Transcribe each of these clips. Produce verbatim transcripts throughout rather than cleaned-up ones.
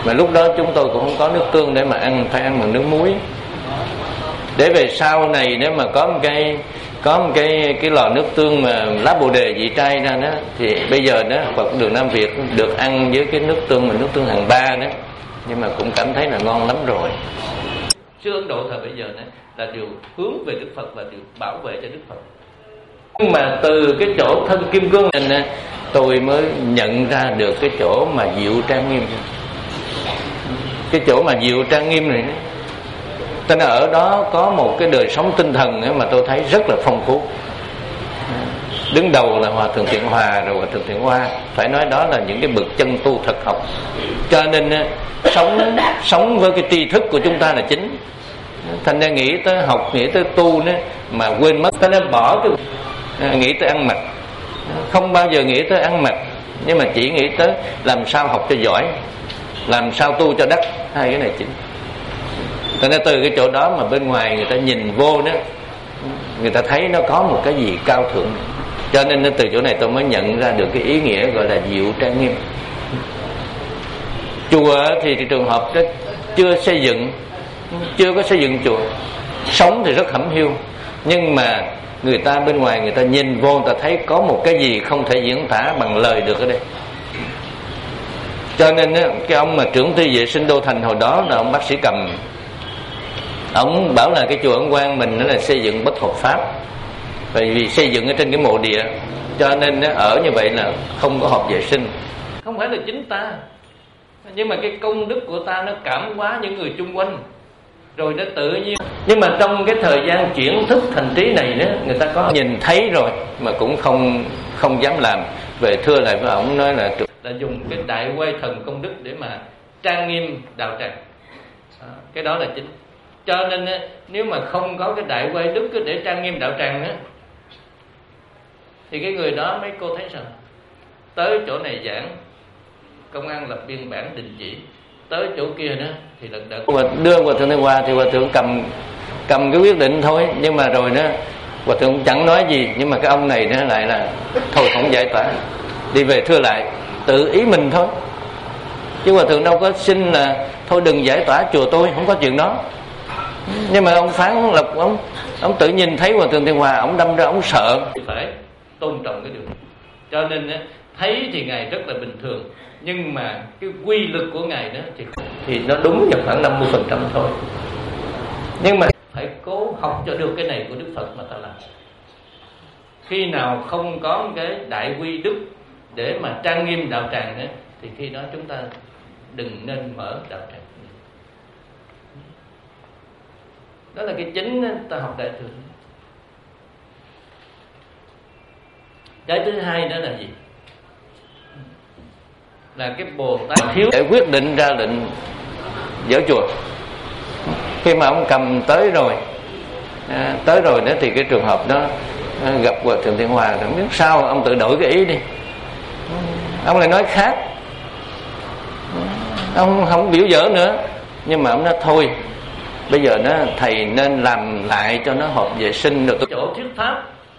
Mà lúc đó chúng tôi cũng không có nước tương để mà ăn, phải ăn bằng nước muối. Để về sau này nếu mà có một cái có một cái cái lò nước tương mà lá bồ đề vị trai ra đó, thì bây giờ đó Phật đường Nam Việt được ăn với cái nước tương mà nước tương hàng ba đó, nhưng mà cũng cảm thấy là ngon lắm rồi. Sư Ấn Độ thời bây giờ đó là điều hướng về Đức Phật và điều bảo vệ cho Đức Phật. Nhưng mà từ cái chỗ thân kim cương này tôi mới nhận ra được cái chỗ mà Diệu Trang Nghiêm. Cái chỗ mà Diệu Trang Nghiêm này, cho nên ở đó có một cái đời sống tinh thần mà tôi thấy rất là phong phú. Đứng đầu là Hòa Thượng Thiện Hòa, rồi Hòa Thượng Thiện Hoa. Phải nói đó là những cái bậc chân tu thật học. Cho nên sống sống với cái tri thức của chúng ta là chính. Thành ra nghĩ tới học, nghĩ tới tu nữa mà quên mất. Thành ra bỏ cái nghĩ tới ăn mặc, không bao giờ nghĩ tới ăn mặc, nhưng mà chỉ nghĩ tới làm sao học cho giỏi, làm sao tu cho đắc. Hai cái này chính. Cho nên từ cái chỗ đó mà bên ngoài người ta nhìn vô đó, người ta thấy nó có một cái gì cao thượng. Cho nên từ chỗ này tôi mới nhận ra được cái ý nghĩa gọi là Diệu Trang Nghiêm. Chùa thì, thì trường hợp đó chưa xây dựng, chưa có xây dựng chùa, sống thì rất hẩm hiu, nhưng mà người ta bên ngoài người ta nhìn vô, người ta thấy có một cái gì không thể diễn tả bằng lời được ở đây. Cho nên cái ông mà trưởng ty vệ sinh Đô Thành hồi đó là ông bác sĩ Cầm. Ông bảo là cái chùa Ấn Quang mình nó là xây dựng bất hợp pháp, bởi vì xây dựng ở trên cái mộ địa, cho nên nó ở như vậy là không có hợp vệ sinh. Không phải là chính ta, nhưng mà cái công đức của ta nó cảm hóa những người chung quanh, rồi nó tự nhiên. Nhưng mà trong cái thời gian chuyển thức thành trí này đó, người ta có nhìn thấy rồi mà cũng không không dám làm. Về thưa lại với ông nói là là dùng cái đại quay thần công đức để mà trang nghiêm đạo tràng. À, cái đó là chính. Cho nên nếu mà không có cái đại quay đức để trang nghiêm đạo tràng á, thì cái người đó mấy cô thấy sao? Tới chỗ này giảng, công an lập biên bản đình chỉ. Tới chỗ kia đó thì lần đợt đưa Hòa Thượng Thanh Hoa thì Hòa Thượng cầm cầm cái quyết định thôi. Nhưng mà rồi đó Hòa Thượng chẳng nói gì, nhưng mà cái ông này nó lại là thôi không giải tỏa, đi về thưa lại tự ý mình thôi. Chứ Hòa Thượng đâu có xin là thôi đừng giải tỏa chùa tôi, không có chuyện đó. Nhưng mà ông Phán Lộc ông ông tự nhìn thấy Hòa Thượng Thanh Hoa, ông đâm ra ông sợ. Phải tôn trọng cái điều này. Cho nên thấy thì ngài rất là bình thường, nhưng mà cái quy lực của ngài đó thì thì nó đúng nhập khoảng năm mươi phần trăm thôi. Nhưng mà phải cố học cho được cái này của Đức Phật mà ta làm. Khi nào không có cái đại quy đức để mà trang nghiêm đạo tràng đó, thì khi đó chúng ta đừng nên mở đạo tràng. Đó là cái chính ta học đại thừa. Cái thứ hai đó là gì? Là cái Bồ Tát thiếu để quyết định ra lệnh dỡ chùa. Khi mà ông cầm tới rồi à, tới rồi đó thì cái trường hợp đó à, gặp Hòa Thượng Thiện Hòa, không biết sao ông tự đổi cái ý đi, ông lại nói khác, ông không biểu dỡ nữa. Nhưng mà ông nói thôi bây giờ nó thầy nên làm lại cho nó hợp vệ sinh được. Chỗ thuyết pháp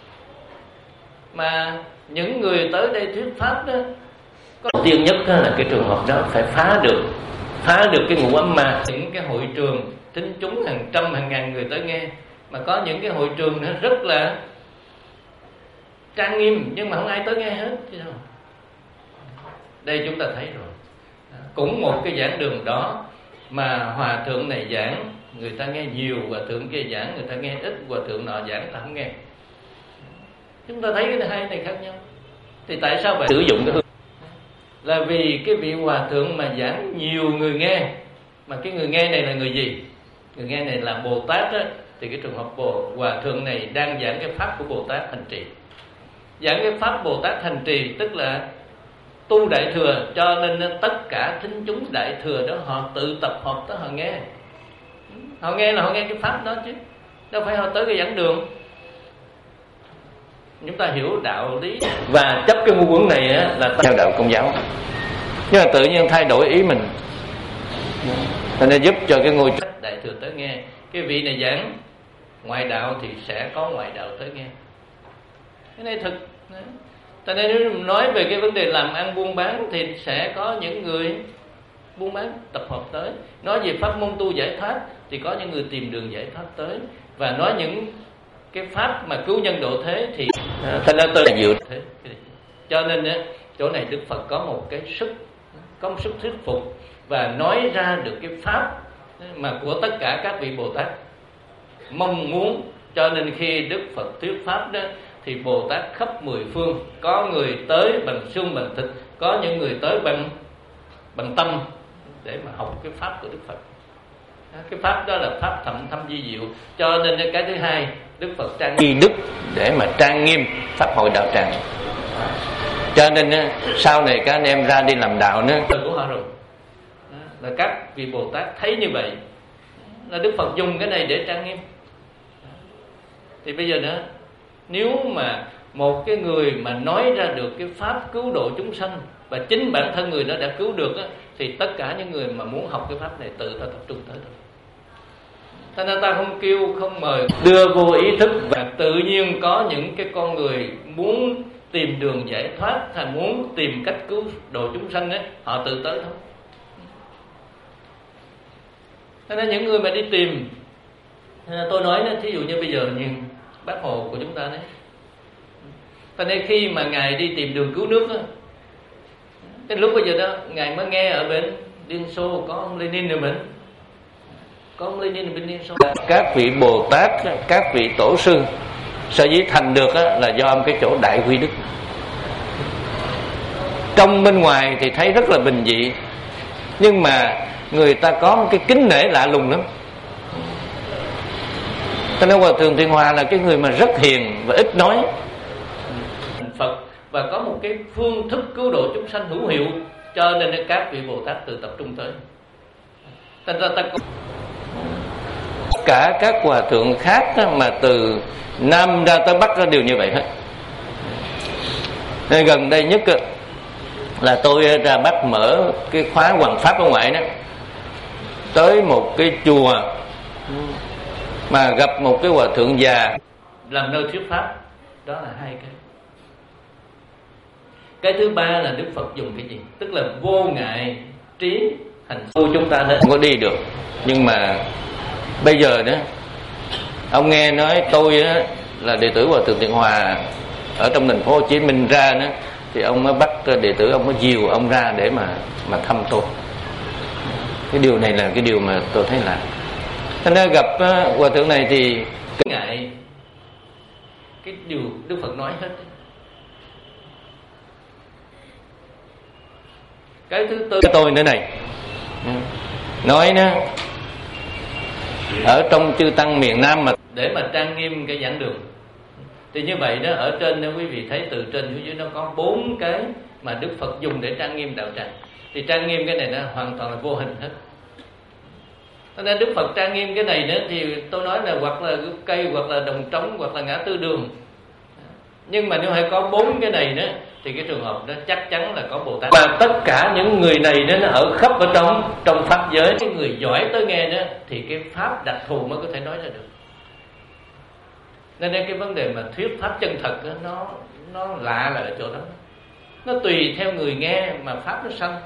mà những người tới đây thuyết pháp đó, có tiên nhất đó là cái trường hợp đó phải phá được phá được cái ngũ ấm ma. Những cái hội trường thính chúng hàng trăm hàng ngàn người tới nghe, mà có những cái hội trường nó rất là trang nghiêm nhưng mà không ai tới nghe hết chứ đâu. Đây chúng ta thấy rồi, cũng một cái giảng đường đó mà hòa thượng này giảng người ta nghe nhiều, hòa thượng kia giảng người ta nghe ít, hòa thượng nọ giảng ta không nghe. Chúng ta thấy cái hai này khác nhau. Thì tại sao phải sử dụng cái hương? Là vì cái vị hòa thượng mà giảng nhiều người nghe, mà cái người nghe này là người gì? Người nghe này là Bồ Tát đó. Thì cái trường hợp Bồ hòa thượng này đang giảng cái pháp của Bồ Tát hành trì. Giảng cái pháp Bồ Tát hành trì tức là tu đại thừa, cho nên tất cả thính chúng đại thừa đó họ tự tập hợp tới họ nghe. Họ nghe là họ nghe cái pháp đó chứ, đâu phải họ tới cái giảng đường. Chúng ta hiểu đạo lý và chấp cái ngu quẩn này á, là theo đạo Công giáo, nhưng mà tự nhiên thay đổi ý mình, cho nên giúp cho cái ngôi đại thừa tới nghe. Cái vị này giảng ngoại đạo thì sẽ có ngoại đạo tới nghe. Cái này thực. Cho nên nếu nói về cái vấn đề làm ăn buôn bán thì sẽ có những người buôn bán tập hợp tới, nói về pháp môn tu giải thoát thì có những người tìm đường giải thoát tới, và nói những cái pháp mà cứu nhân độ thế thì thành ra tôi là dựa thế. Cho nên á, chỗ này Đức Phật có một cái sức, có một sức thuyết phục và nói ra được cái pháp mà của tất cả các vị Bồ Tát mong muốn. Cho nên khi Đức Phật thuyết pháp đó thì Bồ Tát khắp mười phương, có người tới bằng xương bằng thịt, có những người tới bằng bằng tâm để mà học cái pháp của Đức Phật. Cái pháp đó là pháp thậm thâm vi diệu. Cho nên cái thứ hai, Đức Phật trang nghiêm đức để mà trang nghiêm pháp hội đạo tràng. Cho nên sau này các anh em ra đi làm đạo nữa của họ rồi, là các vị Bồ Tát thấy như vậy là Đức Phật dùng cái này để trang nghiêm. Thì bây giờ nữa, nếu mà một cái người mà nói ra được cái pháp cứu độ chúng sanh và chính bản thân người đó đã cứu được á, thì tất cả những người mà muốn học cái pháp này tự ta tập trung tới thôi. Thành ra ta không kêu, không mời, đưa vô ý thức, và tự nhiên có những cái con người muốn tìm đường giải thoát hay muốn tìm cách cứu độ chúng sanh ấy, họ tự tới thôi. Thế nên những người mà đi tìm, tôi nói đó, thí dụ như bây giờ như Bác Hồ của chúng ta đấy, cho nên khi mà Ngài đi tìm đường cứu nước đó, cái lúc bây giờ đó Ngài mới nghe ở bên Liên Xô có ông Lenin ở bên, có ông Lenin ở bên Liên Xô. Các vị Bồ Tát, các vị tổ sư sở dĩ thành được đó, là do ông cái chỗ đại quy đức. Trong bên ngoài thì thấy rất là bình dị, nhưng mà người ta có một cái kính nể lạ lùng lắm. Cho nên Hòa Thượng Thiện Hòa là cái người mà rất hiền và ít nói Phật, và có một cái phương thức cứu độ chúng sanh hữu hiệu. Cho nên các vị Bồ Tát tự tập trung tới. Thành ra ta có tất cả các hòa thượng khác mà từ Nam ra tới Bắc đều như vậy hết. Nên gần đây nhất là tôi ra Bắc mở cái khóa Hoằng Pháp ở ngoài đó, tới một cái chùa mà gặp một cái hòa thượng già làm nơi thuyết pháp. Đó là hai cái. Cái thứ ba là Đức Phật dùng cái gì? Tức là vô ngại trí hành tu. Chúng ta đã không có đi được, nhưng mà bây giờ đó, ông nghe nói tôi đó, là đệ tử Hòa Thượng Thiện Hòa ở trong thành phố Hồ Chí Minh ra đó, thì ông mới bắt đệ tử ông mới dìu ông ra để mà mà thăm tôi. Cái điều này là cái điều mà tôi thấy là, cho nên gặp uh, hòa thượng này thì cái ngại cái điều Đức Phật nói hết. Cái thứ tư, cái tôi nữa này nói đó, ở trong chư tăng miền Nam mà để mà trang nghiêm cái giảng đường, thì như vậy đó, ở trên đó quý vị thấy từ trên xuống dưới nó có bốn cái mà Đức Phật dùng để trang nghiêm đạo tràng. Thì trang nghiêm cái này nó hoàn toàn là vô hình hết. Cho nên Đức Phật trang nghiêm cái này nữa thì tôi nói là hoặc là gốc cây, hoặc là đồng trống, hoặc là ngã tư đường. Nhưng mà nếu hay có bốn cái này nữa thì cái trường hợp đó chắc chắn là có Bồ Tát. Và tất cả những người này đó, nó ở khắp ở trong trong pháp giới. Cái người giỏi tới nghe đó thì cái pháp đặc thù mới có thể nói ra được. Nên đây cái vấn đề mà thuyết pháp chân thật đó, nó nó lạ là ở chỗ đó. Nó tùy theo người nghe mà pháp nó sanh.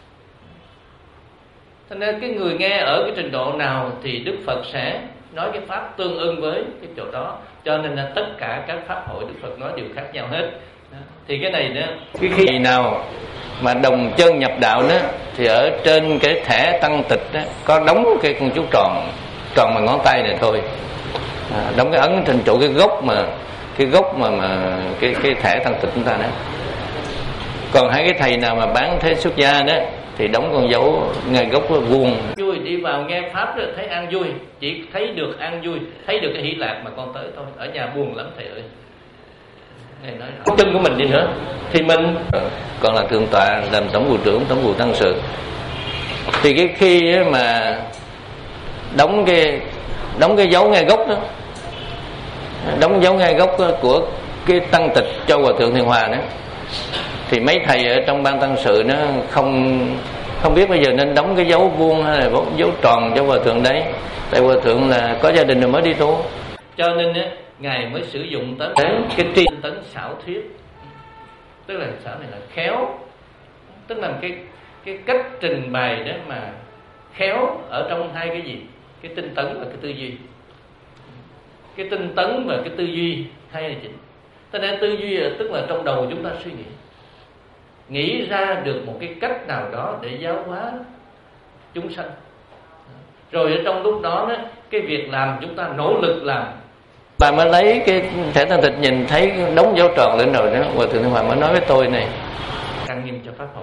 Cho nên cái người nghe ở cái trình độ nào thì Đức Phật sẽ nói cái pháp tương ưng với cái chỗ đó. Cho nên là tất cả các pháp hội Đức Phật nói đều khác nhau hết. Thì cái này nữa, cái khi nào mà đồng chân nhập đạo đó, thì ở trên cái thẻ tăng tịch đó, có đóng cái con chú tròn, tròn bằng ngón tay này thôi, à, đóng cái ấn trên chỗ cái gốc mà cái gốc mà mà cái cái thẻ tăng tịch chúng ta đó. Còn hai cái thầy nào mà bán thế xuất gia đó thì đóng con dấu ngay gốc nó vuông. Vui đi vào nghe pháp rồi thấy an vui, chỉ thấy được an vui, thấy được cái hỷ lạc mà con tới thôi. Ở nhà buồn lắm thầy ơi. Này nói không chân của mình đi nữa thì mình còn là thượng tọa, làm tổng vụ trưởng tổng vụ tăng sự. Thì cái khi mà đóng cái đóng cái dấu ngay gốc đó, đóng dấu ngay gốc của cái tăng tịch cho Hòa Thượng Thiện Hòa đó, thì mấy thầy ở trong ban tăng sự nó không không biết bây giờ nên đóng cái dấu vuông hay là dấu tròn cho Hòa Thượng đấy. Tại Hòa Thượng là có gia đình rồi mới đi tu, cho nên á Ngài mới sử dụng tới cái tri tấn xảo thuyết. Tức là xảo này là khéo, tức là cái cái cách trình bày đó mà khéo ở trong hai cái gì, cái tinh tấn và cái tư duy. Cái tinh tấn và cái tư duy hay là chính. Cho nên tư duy là tức là trong đầu chúng ta suy nghĩ, nghĩ ra được một cái cách nào đó để giáo hóa chúng sanh. Rồi ở trong lúc đó, đó cái việc làm chúng ta nỗ lực làm. Bà mới lấy cái thẻ thanh tịnh nhìn thấy đống dấu tròn lên rồi đó, Hòa Thượng Thanh Hòa mới nói với tôi này: trang nghiêm cho pháp hội.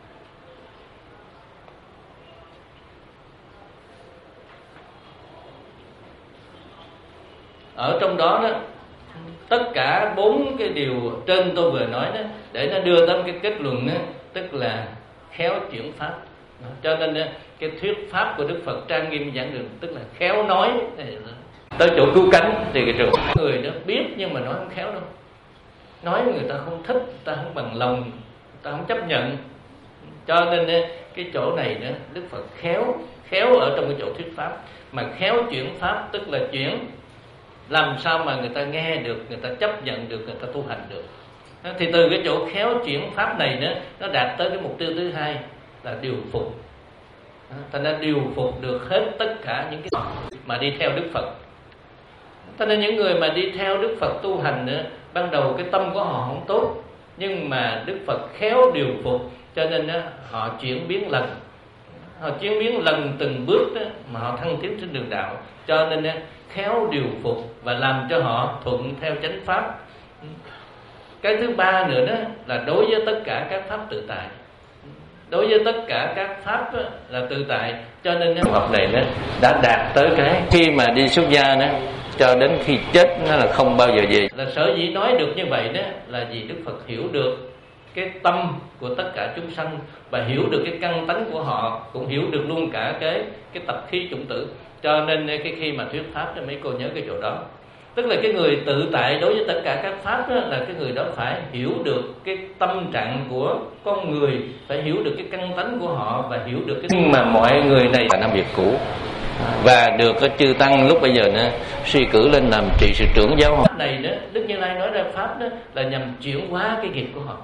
Ở trong đó đó, tất cả bốn cái điều trên tôi vừa nói đó, để nó đưa tới cái kết luận đó, tức là khéo chuyển pháp. Cho nên đó, cái thuyết pháp của Đức Phật trang nghiêm giảng đường tức là khéo nói. Tới chỗ cứu cánh thì cái trường người đó biết nhưng mà nói không khéo đâu. Nói người ta không thích, người ta không bằng lòng, người ta không chấp nhận. Cho nên cái chỗ này đó, Đức Phật khéo, khéo ở trong cái chỗ thuyết pháp. Mà khéo chuyển pháp tức là chuyển làm sao mà người ta nghe được, người ta chấp nhận được, người ta tu hành được. Thì từ cái chỗ khéo chuyển pháp này đó, nó đạt tới cái mục tiêu thứ hai là điều phục. Thành ra điều phục được hết tất cả những cái mà đi theo Đức Phật. Cho nên những người mà đi theo Đức Phật tu hành nữa, ban đầu cái tâm của họ không tốt, nhưng mà Đức Phật khéo điều phục, cho nên đó, họ chuyển biến lần, họ chuyển biến lần từng bước đó, mà họ thăng tiến trên đường đạo. Cho nên đó, khéo điều phục và làm cho họ thuận theo chánh pháp. Cái thứ ba nữa đó là đối với tất cả các pháp tự tại. Đối với tất cả các pháp đó, là tự tại. Cho nên trường hợp này đó, đã đạt tới cái khi mà đi xuất gia đó, cho đến khi chết nó là không bao giờ về. Là sở dĩ nói được như vậy đó là vì Đức Phật hiểu được cái tâm của tất cả chúng sanh và hiểu được cái căn tánh của họ, cũng hiểu được luôn cả cái cái tập khí chủng tử. Cho nên cái khi mà thuyết pháp đó, mấy cô nhớ cái chỗ đó, tức là cái người tự tại đối với tất cả các pháp đó, là cái người đó phải hiểu được cái tâm trạng của con người, phải hiểu được cái căn tánh của họ và hiểu được cái. Nhưng mà mọi người này là năm việc cũ và được cái chư tăng lúc bây giờ nữa suy cử lên làm trị sự trưởng giáo hội này đó. Đức Như Lai nói ra pháp đó là nhằm chuyển hóa cái nghiệp của họ,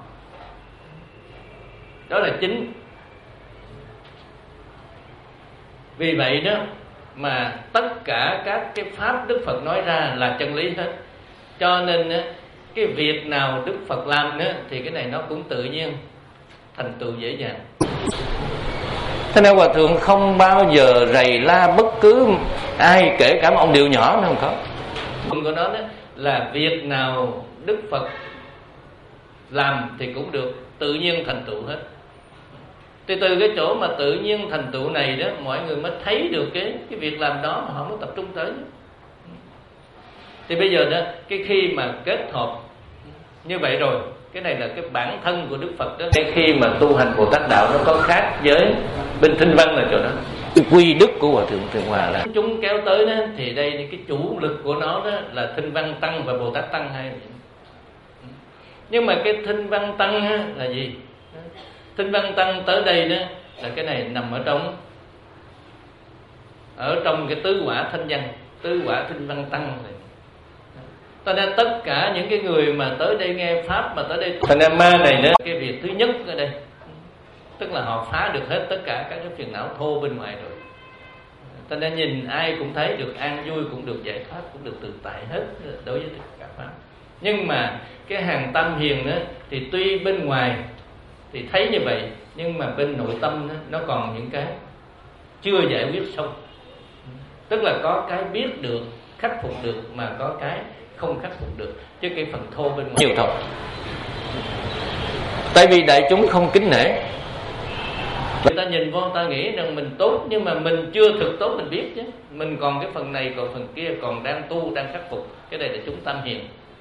đó là chính. Vì vậy đó mà tất cả các cái pháp Đức Phật nói ra là chân lý hết. Cho nên cái việc nào Đức Phật làm nữa thì cái này nó cũng tự nhiên thành tựu dễ dàng. Thế nên Hòa Thượng không bao giờ rầy la bất cứ ai, kể cả một ông điều nhỏ nó không có. Của nó đó là việc nào Đức Phật làm thì cũng được tự nhiên thành tựu hết. Thì từ cái chỗ mà tự nhiên thành tựu này đó, mọi người mới thấy được cái cái việc làm đó mà họ muốn tập trung tới. Thì bây giờ đó, cái khi mà kết hợp như vậy rồi, cái này là cái bản thân của Đức Phật đó. Cái khi mà tu hành Bồ Tát đạo nó có khác với bên Thinh Văn là chỗ đó. Cái quy đức của Hòa Thượng Thường Hòa là chúng kéo tới đó, thì đây cái chủ lực của nó đó là Thinh Văn Tăng và Bồ Tát Tăng hay. Nhưng mà cái Thinh Văn Tăng á, là gì? Thinh Văn Tăng tới đây đó là cái này nằm ở trong ở trong cái tứ quả thanh văn, tứ quả Thinh Văn Tăng này. Cho nên tất cả những cái người mà tới đây nghe pháp mà tới đây thành ra ma này nữa, cái việc thứ nhất ở đây tức là họ phá được hết tất cả các cái phiền não thô bên ngoài rồi. Cho nên nhìn ai cũng thấy được an vui, cũng được giải thoát, cũng được tự tại hết đối với tất cả pháp. Nhưng mà cái hàng tam hiền đó thì tuy bên ngoài thì thấy như vậy, nhưng mà bên nội tâm đó, nó còn những cái chưa giải quyết xong. Tức là có cái biết được, khắc phục được, mà có cái không khắc phục được, chứ cái phần thô bên ngoài nhiều thôi. Tại vì đại chúng không kính nể, người ta nhìn vô người ta nghĩ rằng mình tốt, nhưng mà mình chưa thực tốt mình biết chứ. Mình còn cái phần này, còn phần kia, còn đang tu, đang khắc phục. Cái này là chúng tam hiền.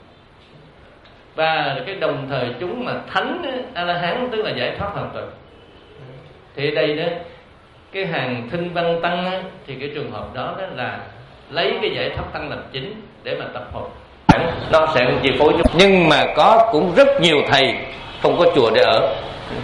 Và cái đồng thời chúng mà thánh A-la-hán tức là giải thoát hoàn toàn. Thì đây đó, cái hàng Thinh Văn Tăng á, thì cái trường hợp đó, đó là lấy cái giải thoát tăng làm chính để mà tập hợp. Nó sẽ chi phối chúng. Nhưng mà có cũng rất nhiều thầy không có chùa để ở.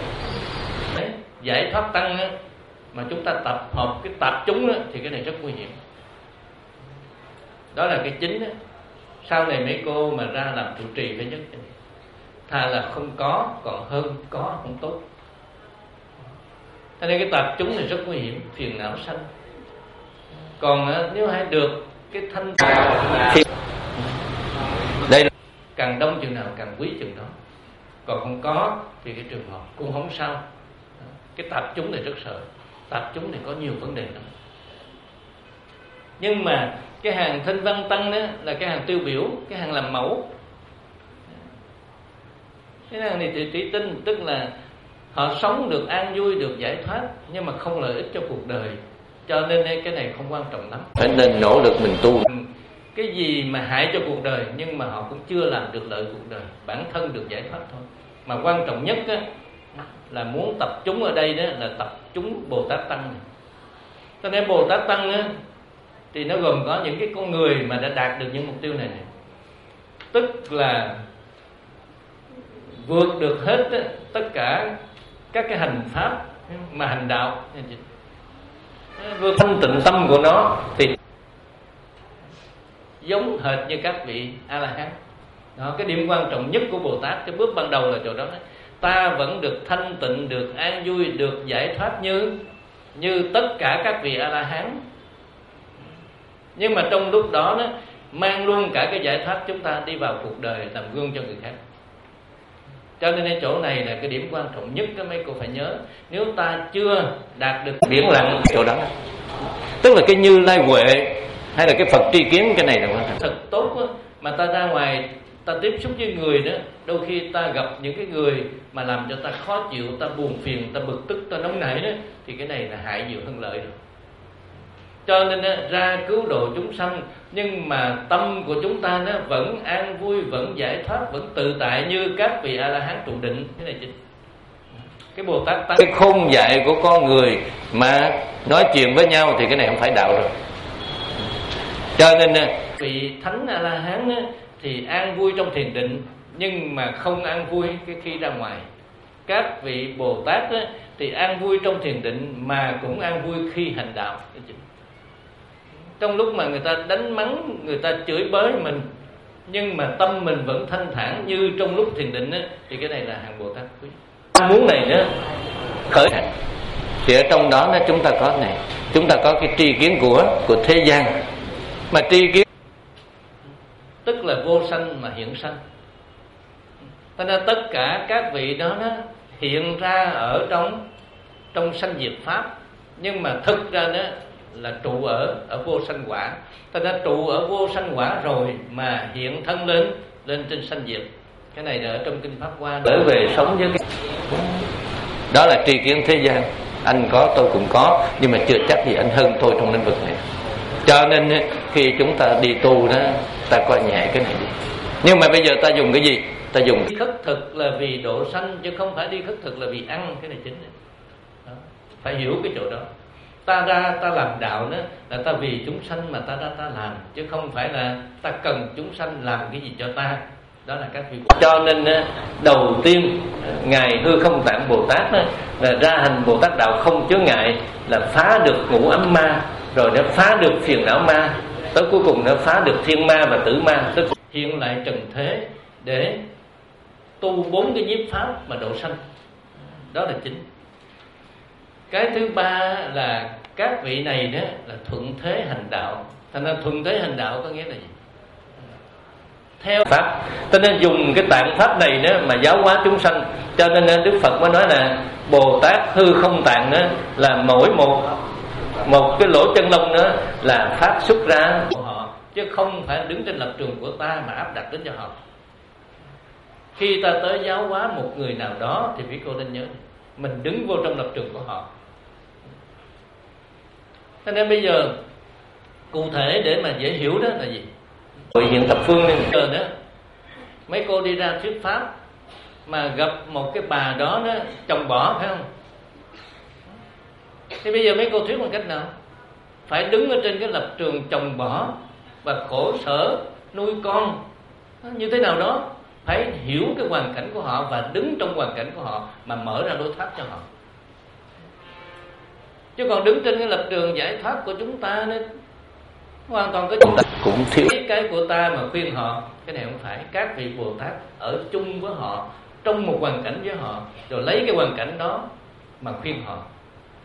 Giải thoát tăng á, mà chúng ta tập hợp cái tạp chúng á, thì cái này rất nguy hiểm. Đó là cái chính á. Sau này mấy cô mà ra làm trụ trì phải nhất, thà là không có còn hơn có không tốt. Cho nên cái tạp chúng này rất nguy hiểm, phiền não sanh. Còn nếu hãy được cái thanh thì đây là càng đông chừng nào càng quý chừng đó. Còn không có thì cái trường hợp cũng không sao. Cái tạp chúng này rất sợ. Tạp chúng này có nhiều vấn đề lắm. Nhưng mà cái hàng Thanh Văn Tăng đó là cái hàng tiêu biểu, cái hàng làm mẫu. Cái hàng này thì trí tinh, tức là họ sống được an vui, được giải thoát, nhưng mà không lợi ích cho cuộc đời. Cho nên cái này không quan trọng lắm. Phải nên nỗ lực mình tu cái gì mà hại cho cuộc đời, nhưng mà họ cũng chưa làm được lợi cuộc đời, bản thân được giải thoát thôi. Mà quan trọng nhất á, là muốn tập chúng ở đây đó là tập chúng Bồ Tát Tăng này. Cho nên Bồ Tát Tăng á, thì nó gồm có những cái con người mà đã đạt được những mục tiêu này này. Tức là vượt được hết á, tất cả các cái hành pháp mà hành đạo, vượt thanh tịnh tâm của nó thì giống hệt như các vị A-la-hán. Đó, cái điểm quan trọng nhất của Bồ Tát, cái bước ban đầu là chỗ đó đấy. Ta vẫn được thanh tịnh, được an vui, được giải thoát như như tất cả các vị A-la-hán. Nhưng mà trong lúc đó, đó mang luôn cả cái giải thoát chúng ta đi vào cuộc đời làm gương cho người khác. Cho nên cái chỗ này là cái điểm quan trọng nhất đó mấy cô phải nhớ. Nếu ta chưa đạt được biển lặng chỗ đó, tức là cái Như Lai Huệ hay là cái Phật tri kiến, cái này là quan trọng. Thật tốt đó, mà ta ra ngoài ta tiếp xúc với người đó, đôi khi ta gặp những cái người mà làm cho ta khó chịu, ta buồn phiền, ta bực tức, ta nóng nảy đó, thì cái này là hại nhiều hơn lợi rồi. Cho nên đó, ra cứu độ chúng sanh, nhưng mà tâm của chúng ta đó vẫn an vui, vẫn giải thoát, vẫn tự tại như các vị A-la-hán trụ định. Cái này chính cái Bồ Tát Tăng, cái khôn dạy của con người mà nói chuyện với nhau thì cái này không phải đạo rồi. Cho nên vị Thánh A-la-hán thì an vui trong thiền định, nhưng mà không an vui cái khi ra ngoài. Các vị Bồ Tát thì an vui trong thiền định mà cũng an vui khi hành đạo. Trong lúc mà người ta đánh mắng, người ta chửi bới mình, nhưng mà tâm mình vẫn thanh thản như trong lúc thiền định á, thì cái này là hàng Bồ Tát quý. Muốn này nữa khởi hành thì ở trong đó nó chúng ta có này, chúng ta có cái tri kiến của của thế gian, mà tri kiến tức là vô sanh mà hiện sanh. Cho nên tất cả các vị đó nó hiện ra ở trong trong sanh diệt pháp, nhưng mà thực ra đó là trụ ở ở vô sanh quả. Ta đã trụ ở vô sanh quả rồi mà hiện thân lên lên trên sanh diệt. Cái này là ở trong kinh Pháp Hoa. Trở về sống với cái đó là tri kiến thế gian. Anh có, tôi cũng có, nhưng mà chưa chắc gì anh hơn tôi trong lĩnh vực này. Cho nên khi chúng ta đi tu đó, ta coi nhẹ cái này đi. Nhưng mà bây giờ ta dùng cái gì? Ta dùng khất thực là vì độ sanh, chứ không phải đi khất thực là vì ăn. Cái này chính này. Đó. Phải hiểu cái chỗ đó. Ta ra ta làm đạo đó là ta vì chúng sanh mà ta ra ta làm, chứ không phải là ta cần chúng sanh làm cái gì cho ta. Đó là các vị. Cho nên đầu tiên ngài Hư Không Tạng Bồ Tát là ra hành Bồ Tát đạo không chướng ngại, là phá được ngũ ấm ma, rồi nó phá được phiền não ma, tới cuối cùng nó phá được thiên ma và tử ma, tức hiện lại trần thế để tu bốn cái nhiếp pháp mà độ sanh. Đó là chính. Cái thứ ba là các vị này đó là thuận thế hành đạo. Thành ra thuận thế hành đạo có nghĩa là gì? Theo pháp. Cho nên dùng cái tạng pháp này đó mà giáo hóa chúng sanh. Cho nên Đức Phật mới nói là Bồ Tát Hư Không Tạng đó là mỗi một một cái lỗ chân lông đó là pháp xuất ra của họ, chứ không phải đứng trên lập trường của ta mà áp đặt đến cho họ. Khi ta tới giáo hóa một người nào đó thì quý cô nên nhớ mình đứng vô trong lập trường của họ. Cho nên bây giờ cụ thể để mà dễ hiểu đó là gì? Hội hiện thập phương nên giờ đó mấy cô đi ra thuyết pháp mà gặp một cái bà đó đó chồng bỏ, phải không? Thì bây giờ mấy cô thuyết bằng cách nào? Phải đứng ở trên cái lập trường chồng bỏ và khổ sở nuôi con như thế nào đó. Phải hiểu cái hoàn cảnh của họ và đứng trong hoàn cảnh của họ mà mở ra lối thoát cho họ. Chứ còn đứng trên cái lập trường giải thoát của chúng ta nên hoàn toàn cái chúng ta cũng thiếu cái của ta mà khuyên họ. Cái này không phải. Các vị Bồ Tát ở chung với họ, trong một hoàn cảnh với họ, rồi lấy cái hoàn cảnh đó mà khuyên họ.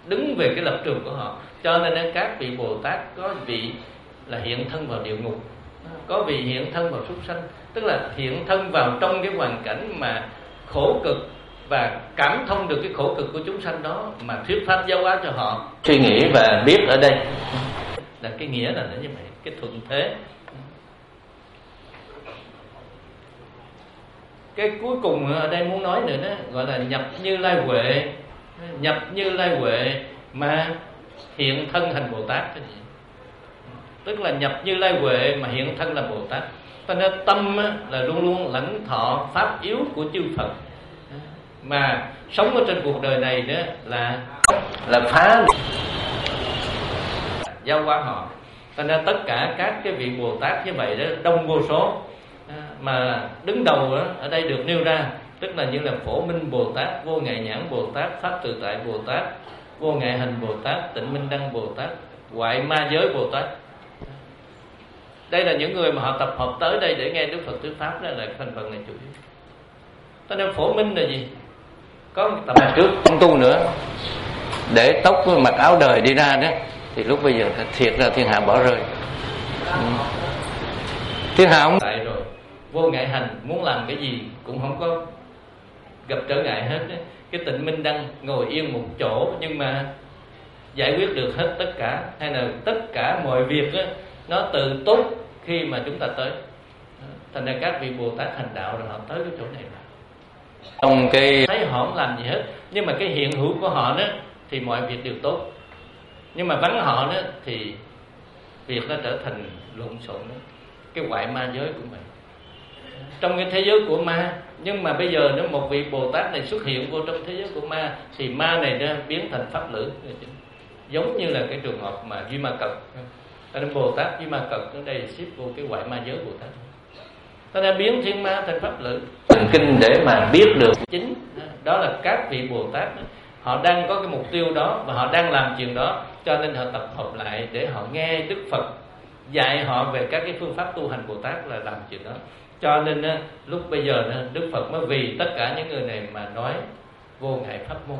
đứng về cái lập trường của họ. Cho nên các vị Bồ Tát có vị là hiện thân vào địa ngục, có vị hiện thân vào súc sanh, tức là hiện thân vào trong cái hoàn cảnh mà khổ cực và cảm thông được cái khổ cực của chúng sanh đó mà thuyết pháp giáo hóa cho họ suy nghĩ và biết. Ở đây là cái nghĩa là như vậy, cái thuận thế. Cái cuối cùng ở đây muốn nói nữa đó gọi là nhập Như Lai Huệ. Nhập Như Lai Huệ mà hiện thân thành Bồ Tát. Tức là nhập Như Lai Huệ mà hiện thân là Bồ Tát. Cho nên tâm là luôn luôn lãnh thọ pháp yếu của chư Phật, mà sống ở trên cuộc đời này đó là là phá giáo hóa họ. Cho nên tất cả các cái vị Bồ Tát như vậy đó đông vô số, mà đứng đầu đó, ở đây được nêu ra tức là như là Phổ Minh Bồ Tát, Vô Ngại Nhãn Bồ Tát, Pháp Tự Tại Bồ Tát, Vô Ngại Hành Bồ Tát, Tịnh Minh Đăng Bồ Tát, Hoại Ma Giới Bồ Tát. Đây là những người mà họ tập hợp tới đây để nghe Đức Phật thuyết pháp, đó là thành phần này chủ yếu. Cho nên Phổ Minh là gì? Có một tập trước không tu nữa, để tóc mặc áo đời đi ra đó, thì lúc bây giờ thiệt ra thiên hạ bỏ rơi. Ừ. Thiên hạ không tại rồi. Vô Ngại Hành muốn làm cái gì cũng không có gặp trở ngại hết đó. Cái Tịnh Minh Đăng ngồi yên một chỗ nhưng mà giải quyết được hết tất cả, hay là tất cả mọi việc đó, nó từ tốt khi mà chúng ta tới. Thành ra các vị Bồ Tát hành đạo rồi họ tới cái chỗ này, trong cái thấy họ không làm gì hết, nhưng mà cái hiện hữu của họ đó thì mọi việc đều tốt. Nhưng mà vắng họ đó thì việc nó trở thành lộn xộn đó. Cái hoại ma giới cũng vậy, trong cái thế giới của ma. Nhưng mà bây giờ nếu một vị Bồ Tát này xuất hiện vô trong thế giới của ma, thì ma này nó biến thành pháp lữ, giống như là cái trường hợp mà Duy Ma Cật. Cho nên Bồ Tát Duy Ma Cật ở đây xếp vô cái hoại ma giới Bồ Tát. Cho nên biến thiên ma thành pháp lữ. Từng kinh để mà biết được chính đó là các vị Bồ Tát họ đang có cái mục tiêu đó và họ đang làm chuyện đó, cho nên họ tập hợp lại để họ nghe Đức Phật dạy họ về các cái phương pháp tu hành Bồ Tát là làm chuyện đó. Cho nên lúc bây giờ Đức Phật mới vì tất cả những người này mà nói vô ngại pháp môn.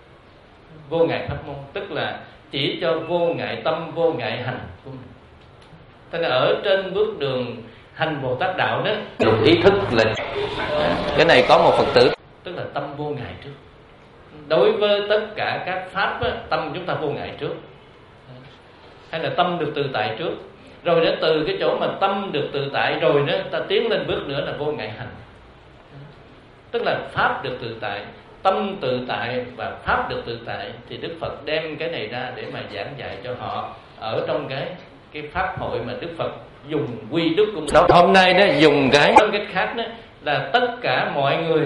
Vô ngại pháp môn tức là chỉ cho vô ngại tâm, vô ngại hành của mình. Thế nên ở trên bước đường hành Bồ Tát đạo đó, lục ý thức là cái này có một Phật tử, tức là tâm vô ngại trước. Đối với tất cả các pháp á, tâm chúng ta vô ngại trước, hay là tâm được tự tại trước, rồi đến từ cái chỗ mà tâm được tự tại rồi đó, ta tiến lên bước nữa là vô ngại hành. Tức là pháp được tự tại, tâm tự tại và pháp được tự tại, thì Đức Phật đem cái này ra để mà giảng dạy cho họ ở trong cái cái pháp hội mà Đức Phật dùng quy đức của mình. Đó, hôm nay đó dùng cái nói cách khác đó là tất cả mọi người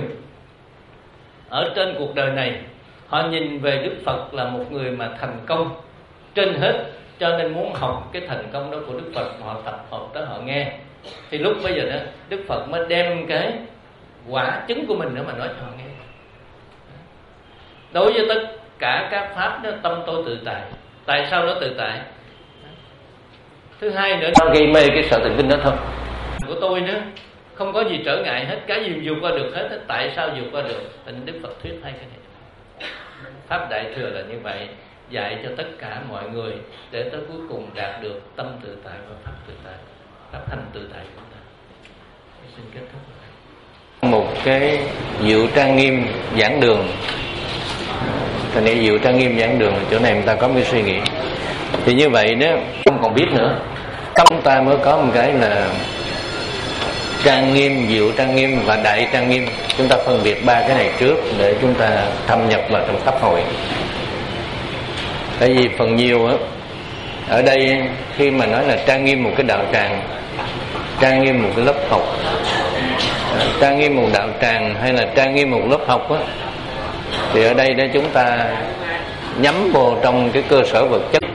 ở trên cuộc đời này họ nhìn về Đức Phật là một người mà thành công trên hết, cho nên muốn học cái thành công đó của Đức Phật, họ tập hợp tới họ nghe. Thì lúc bây giờ đó Đức Phật mới đem cái quả chứng của mình nữa mà nói cho họ nghe. Đối với tất cả các pháp đó, tâm tôi tự tại. Tại sao nó tự tại? Thứ hai nữa, gây mê cái sợ thần kinh đó thôi của tôi nữa, không có gì trở ngại hết, cái gì vượt qua được hết. Tại sao vượt qua được? Tình Đức Phật thuyết hai cái này. Pháp Đại Thừa là như vậy, dạy cho tất cả mọi người để tới cuối cùng đạt được tâm tự tại và pháp tự tại, pháp hành tự tại của ta. Xin kết thúc. Một cái Diệu Trang Nghiêm giảng đường. Thành ra Diệu Trang Nghiêm giảng đường, chỗ này người ta có một cái suy nghĩ. Thì như vậy đó, không còn biết nữa. Tâm ta mới có một cái là Trang Nghiêm, Diệu Trang Nghiêm và Đại Trang Nghiêm. Chúng ta phân biệt ba cái này trước để chúng ta thâm nhập vào trong pháp hội. Tại vì phần nhiều á, ở đây khi mà nói là trang nghiêm một cái đạo tràng, trang nghiêm một cái lớp học, trang nghiêm một đạo tràng hay là trang nghiêm một lớp học á, thì ở đây đó chúng ta nhắm vô trong cái cơ sở vật chất,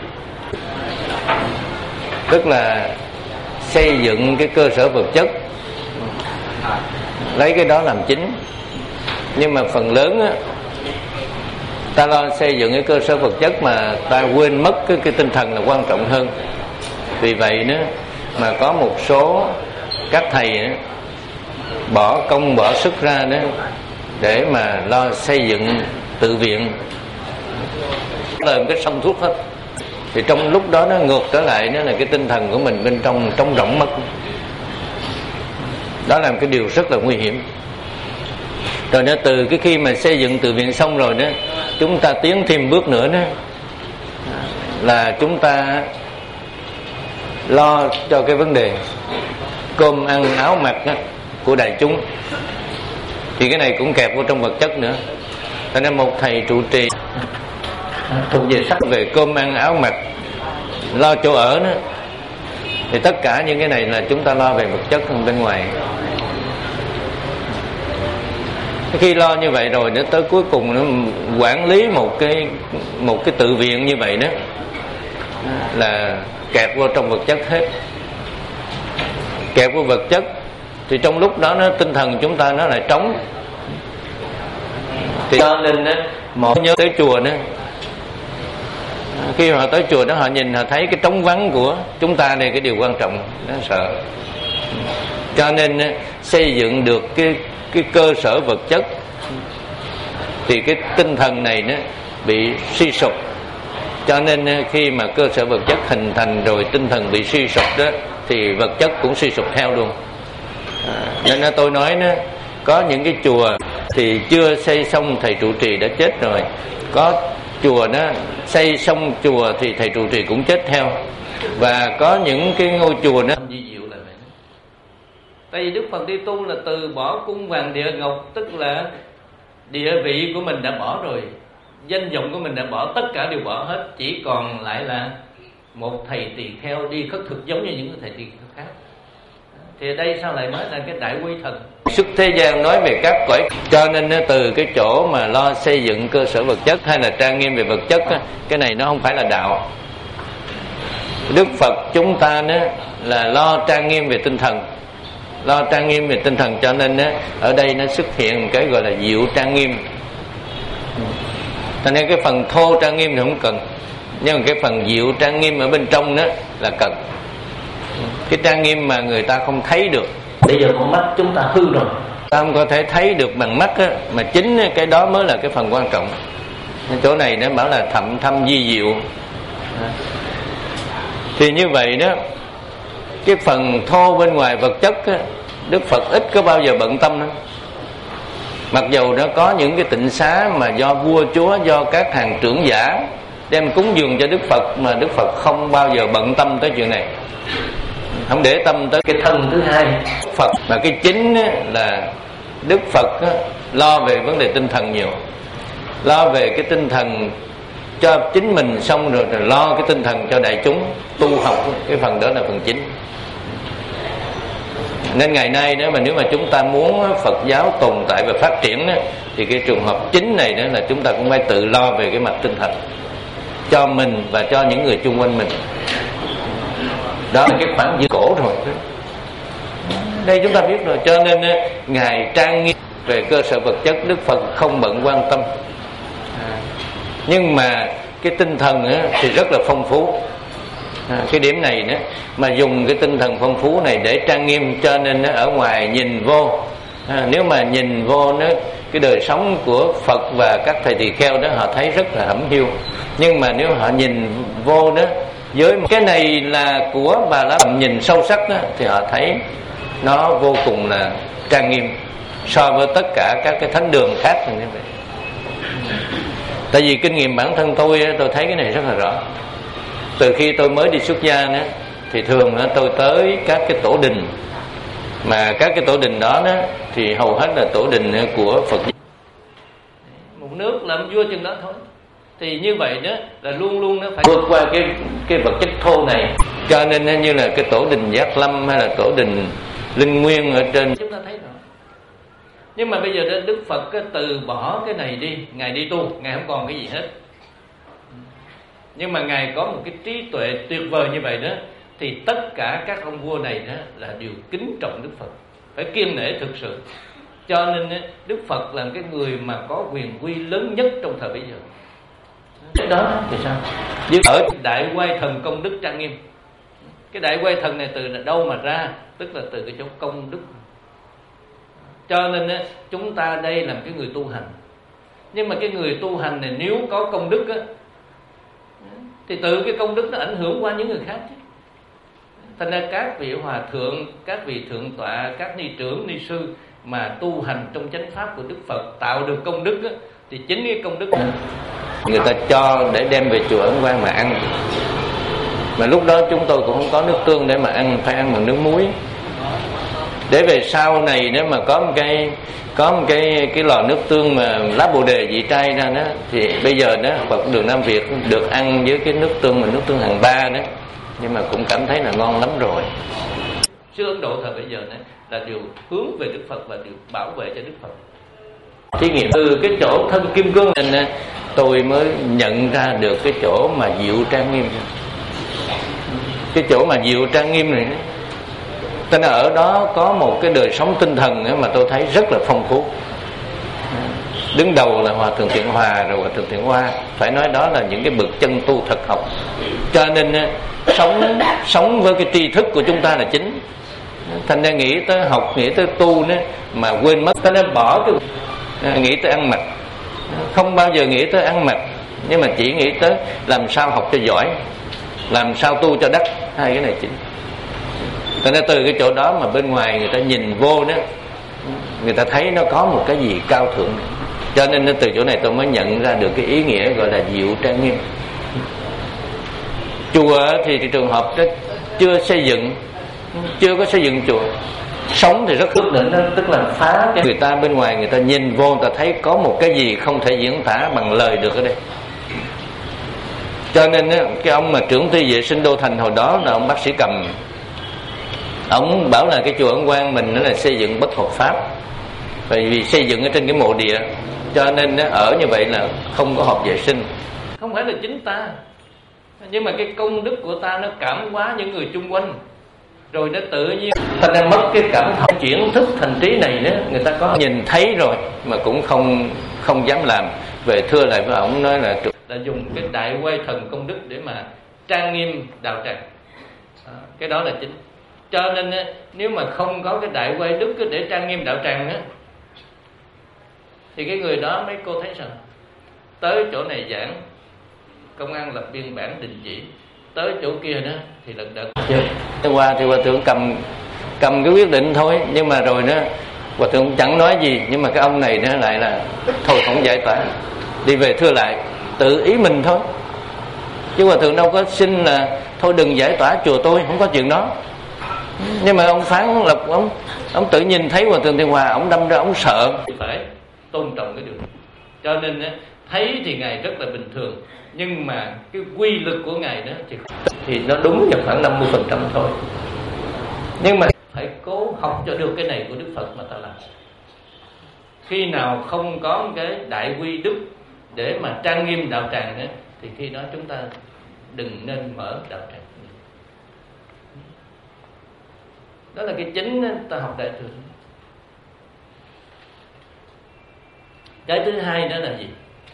tức là xây dựng cái cơ sở vật chất, lấy cái đó làm chính. Nhưng mà phần lớn á, ta lo xây dựng cái cơ sở vật chất mà ta quên mất cái, cái tinh thần là quan trọng hơn. Vì vậy nữa mà có một số các thầy nữa, bỏ công bỏ sức ra đó để mà lo xây dựng tự viện, là một cái sông thuốc hết. Thì trong lúc đó nó ngược trở lại, nó là cái tinh thần của mình bên trong trống rỗng mất. Đó là một cái điều rất là nguy hiểm. Rồi nó từ cái khi mà xây dựng từ viện xong rồi đó, chúng ta tiến thêm bước nữa đó là chúng ta lo cho cái vấn đề cơm ăn áo mặc đó, của đại chúng. Thì cái này cũng kẹp vô trong vật chất nữa. Cho nên một thầy trụ trì thuộc về sắc về cơm ăn áo mặc, lo chỗ ở nữa, thì tất cả những cái này là chúng ta lo về vật chất bên ngoài. Khi lo như vậy rồi đến tới cuối cùng nó quản lý một cái một cái tự viện như vậy đó là kẹp vô trong vật chất hết. Kẹp vô vật chất thì trong lúc đó nó tinh thần chúng ta nó lại trống. Thì cho nên đó, một nhớ tới chùa nữa, khi họ tới chùa đó họ nhìn họ thấy cái trống vắng của chúng ta này, cái điều quan trọng nó sợ. Cho nên xây dựng được cái cái cơ sở vật chất thì cái tinh thần này nó bị suy sụp. Cho nên khi mà cơ sở vật chất hình thành rồi, tinh thần bị suy sụp đó, thì vật chất cũng suy sụp theo luôn. À, nên tôi nói đó, có những cái chùa thì chưa xây xong thầy trụ trì đã chết rồi. Có chùa đó xây xong chùa thì thầy trụ trì cũng chết theo. Và có những cái ngôi chùa đó di diệu là vậy. Tại vì Đức Phật đi tu là từ bỏ cung vàng địa ngọc, tức là địa vị của mình đã bỏ rồi, danh vọng của mình đã bỏ, tất cả đều bỏ hết, chỉ còn lại là một thầy tỳ kheo đi khất thực giống như những thầy tỳ kheo khác. Thì đây sao lại nói là cái đại quy thần xuất thế gian nói về các cõi. Cho nên từ cái chỗ mà lo xây dựng cơ sở vật chất hay là trang nghiêm về vật chất, cái này nó không phải là đạo. Đức Phật chúng ta đó là lo trang nghiêm về tinh thần, lo trang nghiêm về tinh thần. Cho nên ở đây nó xuất hiện cái gọi là diệu trang nghiêm. Cho nên cái phần thô trang nghiêm thì không cần, nhưng mà cái phần diệu trang nghiêm ở bên trong đó là cần. Cái trang nghiêm mà người ta không thấy được. Bây giờ con mắt chúng ta hư rồi, ta không có thể thấy được bằng mắt á, mà chính cái đó mới là cái phần quan trọng. Chỗ này nó bảo là thậm thâm di diệu. Thì như vậy đó, cái phần thô bên ngoài vật chất á, Đức Phật ít có bao giờ bận tâm đó. Mặc dù nó có những cái tịnh xá mà do vua chúa, do các hàng trưởng giả đem cúng dường cho Đức Phật, mà Đức Phật không bao giờ bận tâm tới chuyện này, không để tâm tới cái thân thứ hai Phật. Mà cái chính là Đức Phật lo về vấn đề tinh thần nhiều, lo về cái tinh thần cho chính mình, xong rồi, rồi lo cái tinh thần cho đại chúng tu học. Cái phần đó là phần chính. Nên ngày nay đó, mà nếu mà chúng ta muốn Phật giáo tồn tại và phát triển đó, thì cái trường hợp chính này đó là chúng ta cũng phải tự lo về cái mặt tinh thần cho mình và cho những người chung quanh mình. Đó là cái khoảng dự cổ rồi. Đây chúng ta biết rồi. Cho nên Ngài trang nghiêm về cơ sở vật chất, Đức Phật không bận quan tâm. Nhưng mà cái tinh thần thì rất là phong phú. À, cái điểm này nữa mà dùng cái tinh thần phong phú này để trang nghiêm. Cho nên ở ngoài nhìn vô, à, nếu mà nhìn vô nó cái đời sống của Phật và các thầy tỳ kheo đó, họ thấy rất là hẩm hiu. Nhưng mà nếu họ nhìn vô đó với cái này là của Bà La Mật, nhìn sâu sắc đó, thì họ thấy nó vô cùng là trang nghiêm so với tất cả các cái thánh đường khác như vậy. Tại vì kinh nghiệm bản thân tôi, tôi thấy cái này rất là rõ. Từ khi tôi mới đi xuất gia nữa, thì thường tôi tới các cái tổ đình, mà các cái tổ đình đó, đó thì hầu hết là tổ đình của Phật. Một nước làm vua chừng đó thôi. Thì như vậy đó là luôn luôn nó phải vượt qua cái cái vật chất thô này. Cho nên như là cái tổ đình Giác Lâm hay là tổ đình Linh Nguyên ở trên, chúng ta thấy rồi. Nhưng mà bây giờ Đức Phật từ bỏ cái này đi, Ngài đi tu, Ngài không còn cái gì hết. Nhưng mà Ngài có một cái trí tuệ tuyệt vời như vậy đó, thì tất cả các ông vua này đó là đều kính trọng Đức Phật, phải kiêng nể thực sự. Cho nên Đức Phật là cái người mà có quyền quy lớn nhất trong thời bây giờ. Cái đó thì sao? Ở Đại Quay Thần công đức trang nghiêm. Cái Đại Quay Thần này từ đâu mà ra? Tức là từ cái chỗ công đức. Cho nên chúng ta đây là cái người tu hành, Nhưng mà cái người tu hành này nếu có công đức á, thì tự cái công đức nó ảnh hưởng qua những người khác chứ. Thành ra các vị hòa thượng, các vị thượng tọa, các ni trưởng, ni sư mà tu hành trong chánh pháp của Đức Phật tạo được công đức á, thì chính cái công đức đó người ta cho để đem về chùa Ấn Quang mà ăn. Mà lúc đó chúng tôi cũng không có nước tương để mà ăn, phải ăn bằng nước muối. Để về sau này nếu mà có một cái có một cái cái lò nước tương mà lá bồ đề vị trai ra đó, thì bây giờ đó Phật đường Nam Việt được ăn với cái nước tương mà nước tương hàng ba đó, nhưng mà cũng cảm thấy là ngon lắm rồi. Sư Ấn Độ thời bây giờ đó là điều hướng về Đức Phật và điều bảo vệ cho Đức Phật. Thí nghiệm từ cái chỗ thân kim cương này tôi mới nhận ra được cái chỗ mà diệu trang nghiêm. Cái chỗ mà diệu trang nghiêm này, cho nên ở đó có một cái đời sống tinh thần mà tôi thấy rất là phong phú. Đứng đầu là Hòa Thượng Thiện Hòa, rồi Hòa Thượng Thiện Hoa, phải nói đó là những cái bậc chân tu thật học. Cho nên sống sống với cái tri thức của chúng ta là chính. Thành ra nghĩ tới học, nghĩ tới tu nữa mà quên mất, ta nên bỏ cái nghĩ tới ăn mặc, không bao giờ nghĩ tới ăn mặc, nhưng mà chỉ nghĩ tới làm sao học cho giỏi, làm sao tu cho đắc, hai cái này chính. Cho nên từ cái chỗ đó mà bên ngoài người ta nhìn vô đó, người ta thấy nó có một cái gì cao thượng. Cho nên từ chỗ này tôi mới nhận ra được cái ý nghĩa gọi là diệu trang nghiêm. Chùa thì, thì trường hợp đó chưa xây dựng, chưa có xây dựng chùa. Sống thì rất thức nữa, tức là phá cái người ta bên ngoài, người ta nhìn vô, người ta thấy có một cái gì không thể diễn tả bằng lời được ở đây. Cho nên cái ông mà trưởng ty vệ sinh Đô Thành hồi đó là ông bác sĩ Cầm. Ông bảo là cái chùa Ấn Quang mình nó là xây dựng bất hợp pháp, bởi vì xây dựng ở trên cái mộ địa, cho nên ở như vậy là không có hợp vệ sinh. Không phải là chính ta, nhưng mà cái công đức của ta nó cảm hóa những người chung quanh, rồi nó tự nhiên ta đang mất cái cảm thông chuyển thức thành trí này nữa. Người ta có nhìn thấy rồi mà cũng không không dám làm. Về thưa lại với ông nói là là dùng cái đại quay thần công đức để mà trang nghiêm đạo tràng, cái đó là chính. Cho nên nếu mà không có cái đại quay đức để trang nghiêm đạo tràng á, thì cái người đó mấy cô thấy sao? Tới chỗ này giảng, công an lập biên bản đình chỉ. Tới chỗ kia đó thì lần đợt chơi qua thì Hòa Thượng cầm cầm cái quyết định thôi. Nhưng mà rồi đó Hòa Thượng chẳng nói gì, nhưng mà cái ông này nó lại là thôi không giải tỏa, đi về thưa lại tự ý mình thôi, chứ Hòa Thượng đâu có xin là thôi đừng giải tỏa chùa tôi, không có chuyện đó. Nhưng mà ông phán lập, ông ông tự nhìn thấy Hòa Thượng Thiện Hòa, ông đâm ra ông sợ. Phải tôn trọng cái điều này. Cho nên thấy thì ngài rất là bình thường, nhưng mà cái quy lực của ngài đó thì, thì nó đúng vào khoảng năm mươi phần trăm thôi. Nhưng mà phải cố học cho được cái này của Đức Phật mà ta làm. Khi nào không có cái đại quy đức để mà trang nghiêm đạo tràng nữa, thì khi đó chúng ta đừng nên mở đạo tràng. Đó là cái chính ta học đại thừa. Cái thứ hai đó là gì?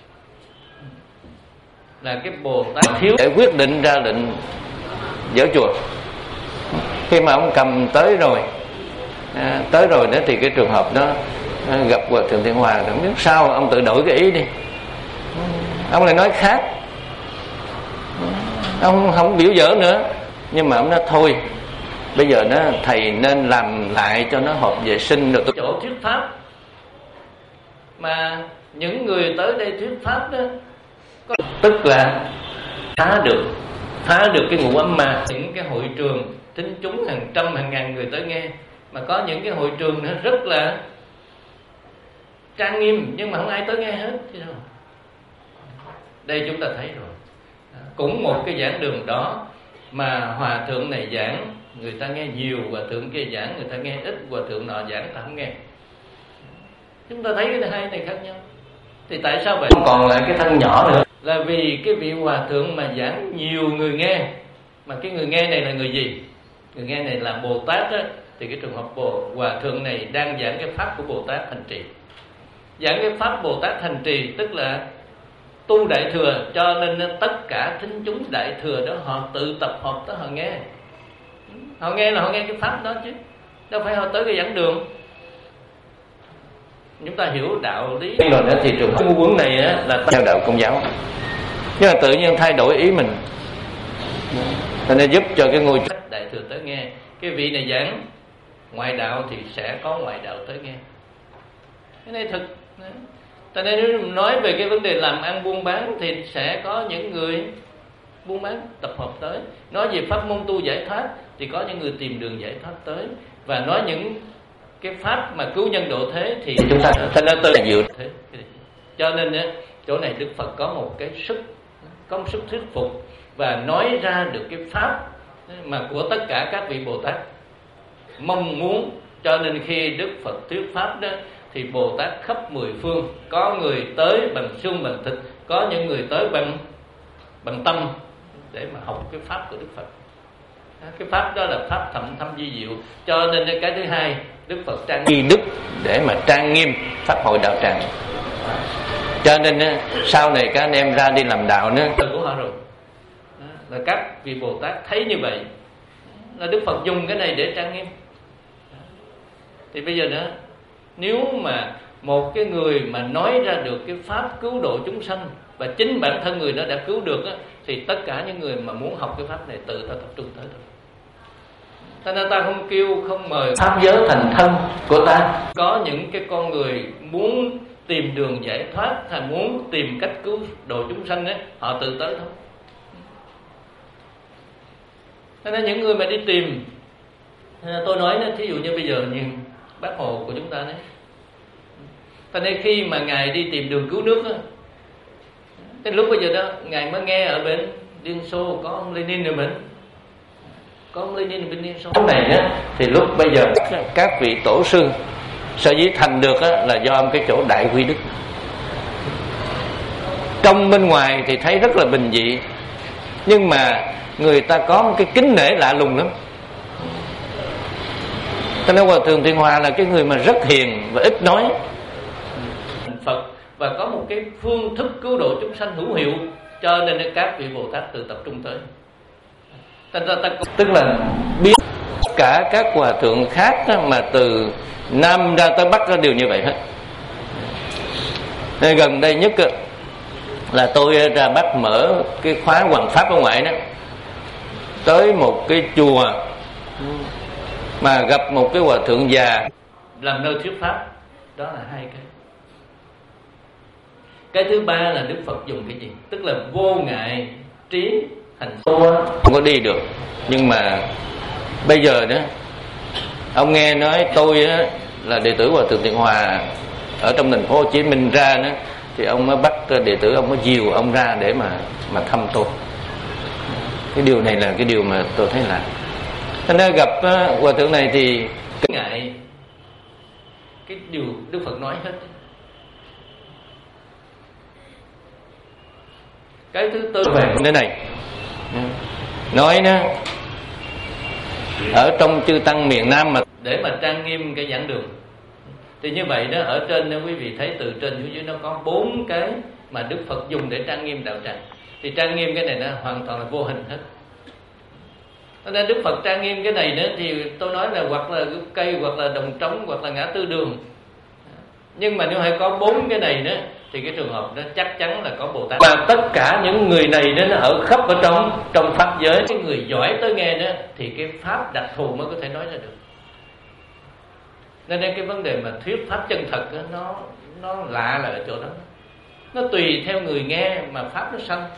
Là cái Bồ Tát thiếu để quyết định ra lệnh dỡ chùa. Khi mà ông cầm tới rồi à, tới rồi đó thì cái trường hợp đó à, gặp Hòa Thượng Thiện Hòa, không biết sao ông tự đổi cái ý đi, ông lại nói khác, ông không biểu dỡ nữa, nhưng mà ông nói thôi bây giờ nó thầy nên làm lại cho nó hợp vệ sinh rồi. Chỗ thuyết pháp mà những người tới đây thuyết pháp đó có, tức là phá được phá được cái ngũ ấm ma. Những cái hội trường thính chúng hàng trăm hàng ngàn người tới nghe, mà có những cái hội trường nữa rất là trang nghiêm nhưng mà không ai tới nghe hết chứ đâu. Đây chúng ta thấy rồi, cũng một cái giảng đường đó mà hòa thượng này giảng người ta nghe nhiều, hòa thượng kia giảng người ta nghe ít, hòa thượng nọ giảng ta không nghe. Chúng ta thấy cái hai này khác nhau. Thì tại sao vậy? Không còn lại cái thân nhỏ nữa, là vì cái vị hòa thượng mà giảng nhiều người nghe, mà cái người nghe này là người gì? Người nghe này là Bồ Tát á. Thì cái trường hợp Bồ hòa thượng này đang giảng cái pháp của Bồ Tát hành trì. Giảng cái pháp Bồ Tát hành trì tức là tu đại thừa, cho nên tất cả thính chúng đại thừa đó họ tự tập hợp tới họ nghe. Họ nghe là họ nghe cái pháp đó chứ, đâu phải họ tới cái giảng đường. chúng ta hiểu đạo lý rồi đó thì trường hợp ngu quấn này á, là theo đạo Công giáo, nhưng mà tự nhiên thay đổi ý mình, cho nên giúp cho cái ngôi đại thừa tới nghe. Cái vị này giảng ngoại đạo thì sẽ có ngoại đạo tới nghe. Cái này thực. Cho nên nếu nói về cái vấn đề làm ăn buôn bán thì sẽ có những người buôn bán tập hợp tới. Nói về pháp môn tu giải thoát thì có những người tìm đường giải thoát tới. Và nói những cái pháp mà cứu nhân độ thế thì chúng ta thành ra tôi là dựa thế. Cho nên chỗ này Đức Phật có một cái sức, có một sức thuyết phục và nói ra được cái pháp mà của tất cả các vị Bồ Tát mong muốn. Cho nên khi Đức Phật thuyết pháp đó thì Bồ Tát khắp mười phương, có người tới bằng xương bằng thịt, có những người tới bằng bằng tâm để mà học cái pháp của Đức Phật. Cái pháp đó là pháp thậm thâm vi diệu. Cho nên cái thứ hai, Đức Phật trang nghiêm đức để mà trang nghiêm pháp hội đạo tràng. Cho nên sau này các anh em ra đi làm đạo nữa của họ rồi, là các vị Bồ Tát thấy như vậy là Đức Phật dùng cái này để trang nghiêm. Thì bây giờ nữa, nếu mà một cái người mà nói ra được cái pháp cứu độ chúng sanh và chính bản thân người đó đã cứu được á, thì tất cả những người mà muốn học cái pháp này tự ta tập trung tới thôi. Cho nên ta không kêu, không mời pháp giới thành thân của ta. Có những cái con người muốn tìm đường giải thoát hay muốn tìm cách cứu độ chúng sanh ấy, họ tự tới thôi. Cho nên những người mà đi tìm, tôi nói đó, thí dụ như bây giờ như Bác Hồ của chúng ta đấy. Cho nên khi mà Ngài đi tìm đường cứu nước á, cái lúc bây giờ đó Ngài mới nghe ở bên Liên Xô có ông Lenin rồi mình, có ông Lenin ở bên Liên Xô. Cái này á thì lúc bây giờ các vị tổ sư sở dĩ thành được á, là do cái chỗ đại quy đức. Trong bên ngoài thì thấy rất là bình dị, nhưng mà người ta có một cái kính nể lạ lùng lắm. Cho nên Hòa Thượng Thiện Hòa là cái người mà rất hiền và ít nói Phật, và có một cái phương thức cứu độ chúng sanh hữu hiệu. Cho nên các vị Bồ Tát tự tập trung tới. Ta, ta, ta, tức là biết tất cả các hòa thượng khác mà từ Nam ra tới Bắc đều như vậy hết. Nên gần đây nhất là tôi ra Bắc mở cái khóa Hoằng Pháp ở ngoài đó, tới một cái chùa mà gặp một cái hòa thượng già làm nơi thuyết pháp. Đó là hai cái. Cái thứ ba là Đức Phật dùng cái gì? Tức là vô ngại trí hành tu. Không có đi được. Nhưng mà bây giờ đó, ông nghe nói tôi đó, là đệ tử Hòa Thượng Thiện Hòa ở trong thành phố Hồ Chí Minh ra đó, thì ông mới bắt đệ tử, ông mới dìu ông ra để mà mà thăm tôi. Cái điều này là cái điều mà tôi thấy là, cho nên gặp uh, hòa thượng này thì cái ngại cái điều Đức Phật nói hết. Cái thứ tư về vấn đề này nói đó, ở trong chư tăng miền Nam mà để mà trang nghiêm cái giảng đường thì như vậy đó, ở trên đó quý vị thấy từ trên xuống dưới nó có bốn cái mà Đức Phật dùng để trang nghiêm đạo tràng. Thì trang nghiêm cái này nó hoàn toàn là vô hình hết. Cho nên Đức Phật trang nghiêm cái này nữa thì tôi nói là hoặc là gốc cây, hoặc là đồng trống, hoặc là ngã tư đường. Nhưng mà nếu hay có bốn cái này nữa thì cái trường hợp đó chắc chắn là có Bồ Tát. Và tất cả những người này đó, nó ở khắp ở trong trong pháp giới. Cái người giỏi tới nghe đó thì cái pháp đặc thù mới có thể nói ra được. Nên cái vấn đề mà thuyết pháp chân thật đó, nó nó lạ là ở chỗ đó. Nó tùy theo người nghe mà pháp nó sanh.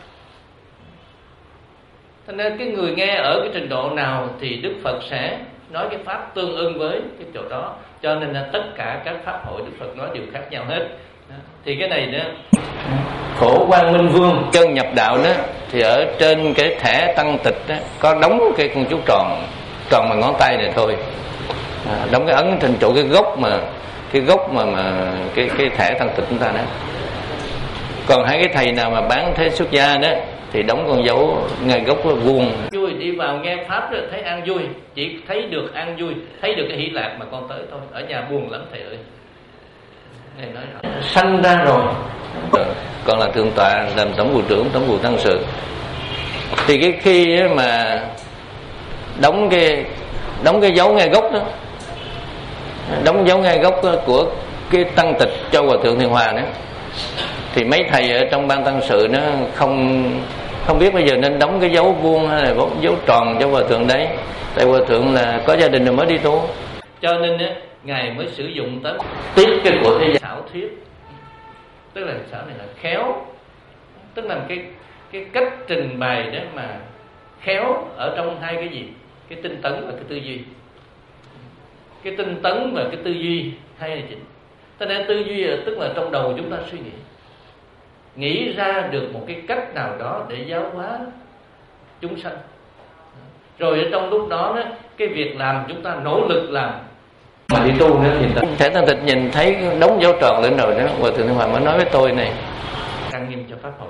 Cho nên cái người nghe ở cái trình độ nào thì Đức Phật sẽ nói cái pháp tương ưng với cái chỗ đó. Cho nên là tất cả các pháp hội Đức Phật nói đều khác nhau hết. Thì cái này nữa, Phổ Quang Minh Vương chân nhập đạo đó, thì ở trên cái thẻ tăng tịch đó, có đóng cái con chú tròn tròn bằng ngón tay này thôi, à, đóng cái ấn trên chỗ cái gốc mà cái gốc mà mà cái cái thẻ tăng tịch chúng ta đó. Còn hai cái thầy nào mà bán thế xuất gia đó thì đóng con dấu ngay gốc vuông. Vui đi vào nghe pháp rồi thấy an vui, chỉ thấy được an vui, thấy được cái hỷ lạc mà con tới thôi. Ở nhà buồn lắm thầy ơi. Thầy nói rõ. Sanh ra rồi. Còn là thượng tọa làm tổng vụ trưởng, tổng vụ tăng sự. Thì cái khi mà đóng cái đóng cái dấu ngay gốc đó, đóng dấu ngay gốc của cái tăng tịch cho Hòa Thượng Thiện Hòa nữa, thì mấy thầy ở trong ban tăng sự nó không không biết bây giờ nên đóng cái dấu vuông hay là dấu tròn cho Hòa Thượng đấy, tại Hòa Thượng là có gia đình rồi mới đi tu, cho nên á ngài mới sử dụng tới tiết cái của thế gian xảo thuyết, tức là xảo này là khéo, tức là cái cái cách trình bày đó mà khéo ở trong hai cái gì, cái tinh tấn và cái tư duy. Cái tinh tấn và cái tư duy hay là chính. Cho nên tư duy là tức là trong đầu chúng ta suy nghĩ, nghĩ ra được một cái cách nào đó để giáo hóa chúng sanh. Rồi ở trong lúc đó, đó cái việc làm chúng ta nỗ lực làm. Mà đi tu nữa thì thể thanh tịnh nhìn thấy đóng dấu tròn lên rồi đó, Hòa Thượng Thiện Hòa mới nói với tôi này, trang nghiêm cho pháp hội.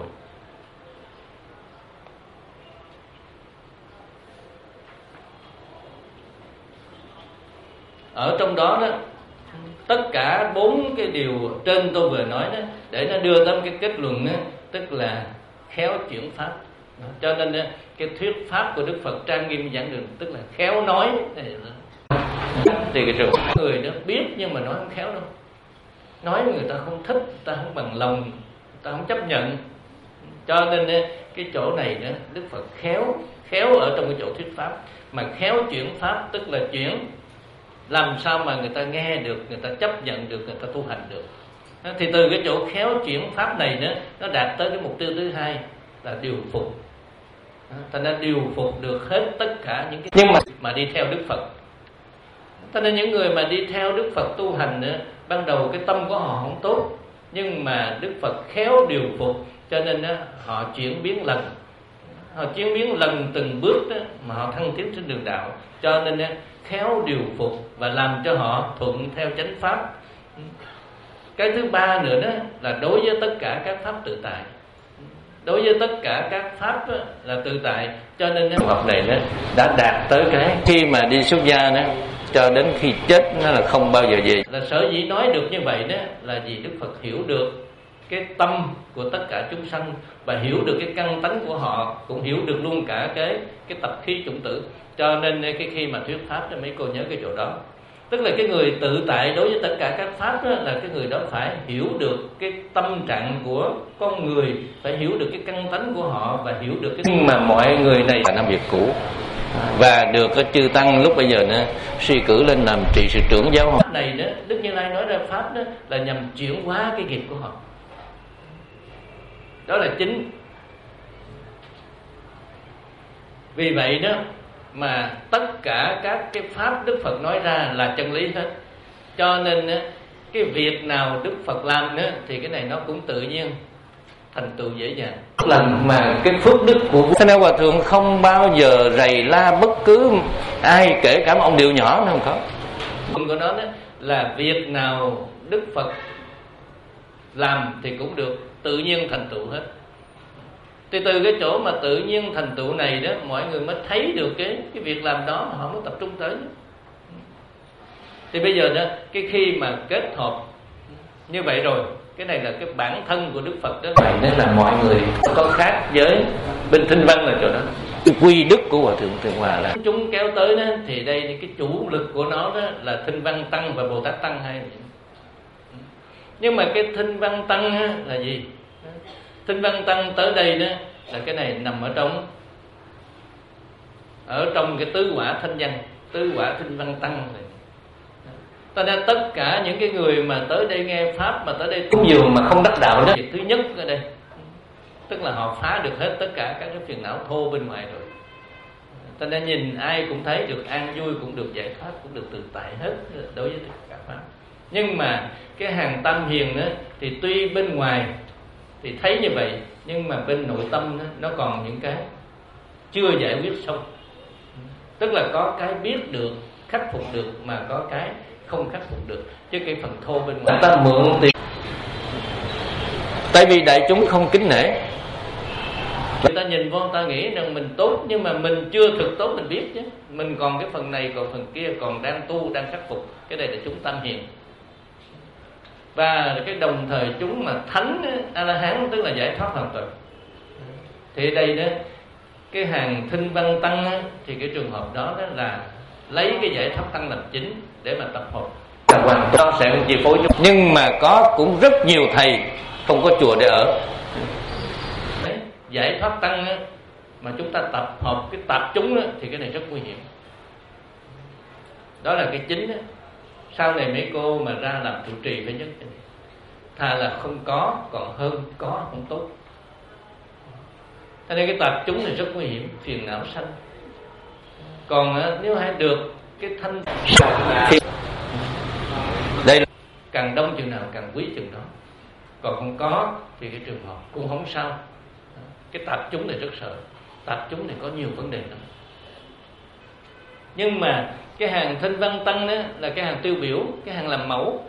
Ở trong đó đó, tất cả bốn cái điều trên tôi vừa nói đó, để nó đưa tới cái kết luận đó, tức là khéo chuyển pháp. Cho nên đó, cái thuyết pháp của Đức Phật trang nghiêm giảng đường tức là khéo nói. Thì cái trường người đó biết nhưng mà nói không khéo đâu, nói người ta không thích, người ta không bằng lòng, người ta không chấp nhận. Cho nên cái chỗ này đó, Đức Phật khéo khéo ở trong cái chỗ thuyết pháp, mà khéo chuyển pháp tức là chuyển làm sao mà người ta nghe được, người ta chấp nhận được, người ta tu hành được. Thì từ cái chỗ khéo chuyển pháp này nữa, nó đạt tới cái mục tiêu thứ hai là điều phục. Thành ra điều phục được hết tất cả những cái nhưng mà mà đi theo Đức Phật. Cho nên những người mà đi theo Đức Phật tu hành nữa, ban đầu cái tâm của họ không tốt, nhưng mà Đức Phật khéo điều phục, cho nên đó, họ chuyển biến lần, họ chuyển biến lần từng bước đó, mà họ thăng tiến trên đường đạo. Cho nên đó, khéo điều phục và làm cho họ thuận theo chánh pháp. Cái thứ ba nữa đó là đối với tất cả các pháp tự tại, đối với tất cả các pháp đó, là tự tại. Cho nên cái học này đó đã đạt tới cái khi mà đi xuất gia đó, cho đến khi chết nó là không bao giờ về. Là sở dĩ nói được như vậy đó là vì Đức Phật hiểu được cái tâm của tất cả chúng sanh và hiểu được cái căn tánh của họ, cũng hiểu được luôn cả cái cái tập khí chủng tử. Cho nên cái khi mà thuyết pháp đó, mấy cô nhớ cái chỗ đó, tức là cái người tự tại đối với tất cả các pháp đó, là cái người đó phải hiểu được cái tâm trạng của con người, phải hiểu được cái căn tánh của họ và hiểu được cái. Nhưng mà mọi người này là năm việc cũ và được cái chư tăng lúc bây giờ nữa suy cử lên làm trị sự trưởng giáo pháp này đó. Đức Như Lai nói ra pháp đó là nhằm chuyển hóa cái nghiệp của họ, đó là chính. Vì vậy đó mà tất cả các cái pháp Đức Phật nói ra là chân lý hết. Cho nên cái việc nào Đức Phật làm nữa thì cái này nó cũng tự nhiên thành tựu dễ dàng. Lần mà cái phước đức của Thế nên Hòa Thượng không bao giờ rầy la bất cứ ai, kể cả một ông điều nhỏ nó không có. Của nó đó là việc nào Đức Phật làm thì cũng được tự nhiên thành tựu hết. Thì từ cái chỗ mà tự nhiên thành tựu này đó, mọi người mới thấy được cái cái việc làm đó mà họ mới tập trung tới. Thì bây giờ đó, cái khi mà kết hợp như vậy rồi, cái này là cái bản thân của Đức Phật đó. Vậy nên là mọi người có khác với bên Thinh Văn là chỗ đó. Cái quy đức của Hòa Thượng Thiện Hòa là chúng kéo tới đó, thì đây cái chủ lực của nó đó là Thinh Văn Tăng và Bồ Tát Tăng hay. Nhưng mà cái Thinh Văn Tăng á, là gì? Thinh Văn Tăng tới đây đó là cái này nằm ở trong ở trong cái tứ quả thanh văn, tứ quả Thinh Văn Tăng này. Cho nên tất cả những cái người mà tới đây nghe pháp, mà tới đây cúng dường mà không đắc đạo đó, việc thứ nhất ở đây tức là họ phá được hết tất cả các cái phiền não thô bên ngoài rồi. Cho nên nhìn ai cũng thấy được an vui, cũng được giải thoát, cũng được tự tại hết đối với tất cả pháp. Nhưng mà cái hàng tam hiền đó thì tuy bên ngoài thì thấy như vậy, nhưng mà bên nội tâm đó, nó còn những cái chưa giải quyết xong. Tức là có cái biết được, khắc phục được, mà có cái không khắc phục được. Chứ cái phần thô bên ngoài ta mượn tiền, tại vì đại chúng không kính nể. Người ta nhìn vô, người ta nghĩ rằng mình tốt, nhưng mà mình chưa thực tốt mình biết chứ. Mình còn cái phần này, còn phần kia, còn đang tu, đang khắc phục. Cái này là chúng tam hiền. Và cái đồng thời chúng mà thánh A-la-hán tức là giải thoát hoàn toàn. Thì đây đó, cái hàng Thinh Văn Tăng á, thì cái trường hợp đó, đó là lấy cái giải thoát tăng làm chính để mà tập hợp. hoàn toàn sẽ chi phối. Nhưng mà có cũng rất nhiều thầy không có chùa để ở. Giải thoát tăng á, mà chúng ta tập hợp cái tạp chúng á, thì cái này rất nguy hiểm. Đó là cái chính á. Sau này mấy cô mà ra làm trụ trì phải nhất thà là không có còn hơn có không tốt. Cho nên cái tạp chúng này rất nguy hiểm, phiền não sanh. Còn nếu hay được cái thanh thì đây là càng đông chừng nào càng quý chừng đó. Còn không có thì cái trường hợp cũng không sao. Cái tạp chúng này rất sợ. Tạp chúng này có nhiều vấn đề lắm. Nhưng mà cái hàng Thanh Văn Tăng đó là cái hàng tiêu biểu, cái hàng làm mẫu.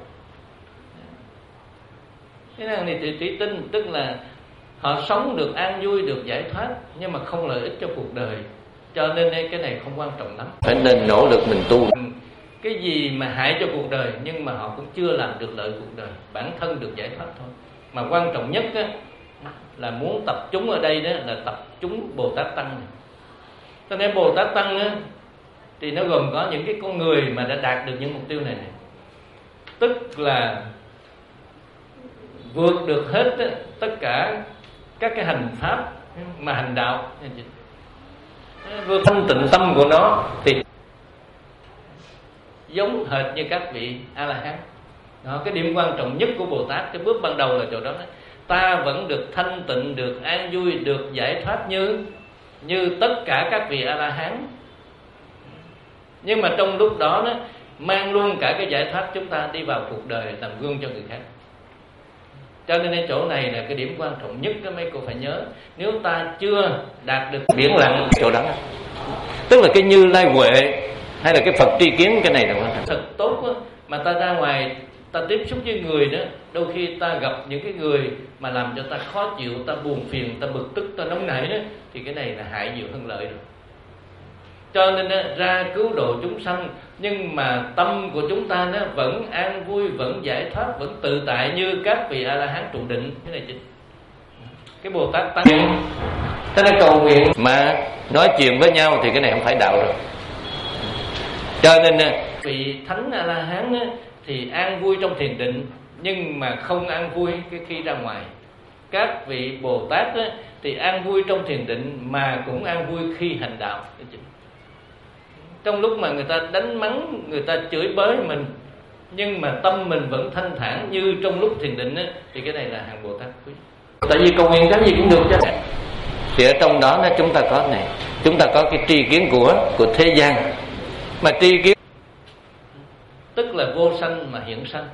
Cái hàng này thì trí tinh, tức là họ sống được an vui, được giải thoát, nhưng mà không lợi ích cho cuộc đời. Cho nên cái này không quan trọng lắm. Phải nên nỗ lực mình tu cái gì mà hại cho cuộc đời, nhưng mà họ cũng chưa làm được lợi cuộc đời, bản thân được giải thoát thôi. Mà quan trọng nhất á, là muốn tập chúng ở đây đó là tập chúng Bồ Tát Tăng này. Cho nên Bồ Tát Tăng á, thì nó gồm có những cái con người mà đã đạt được những mục tiêu này, này. Tức là vượt được hết á, tất cả các cái hành pháp mà hành đạo, vượt thanh tịnh tâm của nó thì giống hệt như các vị A-la-hán. Đó, cái điểm quan trọng nhất của Bồ Tát, cái bước ban đầu là chỗ đó, đó. Ta vẫn được thanh tịnh, được an vui, được giải thoát như như tất cả các vị A-la-hán. Nhưng mà trong lúc đó, đó mang luôn cả cái giải thoát chúng ta đi vào cuộc đời làm gương cho người khác. Cho nên cái chỗ này là cái điểm quan trọng nhất đó mấy cô phải nhớ. Nếu ta chưa đạt được biển lặng chỗ đó, tức là cái Như Lai Huệ hay là cái Phật tri kiến, cái này là quan trọng. Thật tốt đó, mà ta ra ngoài ta tiếp xúc với người đó, đôi khi ta gặp những cái người mà làm cho ta khó chịu, ta buồn phiền, ta bực tức, ta nóng nảy đó, thì cái này là hại nhiều hơn lợi rồi. Cho nên đó, ra cứu độ chúng sanh, nhưng mà tâm của chúng ta nó vẫn an vui, vẫn giải thoát, vẫn tự tại như các vị A-la-hán trụ định. Cái này chính cái Bồ Tát Tăng ta nói cầu nguyện mà nói chuyện với nhau thì cái này không phải đạo rồi. Cho nên vị thánh A-la-hán thì an vui trong thiền định, nhưng mà không an vui cái khi ra ngoài. Các vị Bồ Tát thì an vui trong thiền định mà cũng an vui khi hành đạo. Trong lúc mà người ta đánh mắng, người ta chửi bới mình, nhưng mà tâm mình vẫn thanh thản như trong lúc thiền định á, thì cái này là hàng Bồ Tát quý. Tại vì cầu nguyện cái gì cũng được chứ. Thì ở trong đó chúng ta có này, chúng ta có cái tri kiến của của thế gian, mà tri kiến tức là vô sanh mà hiện sanh.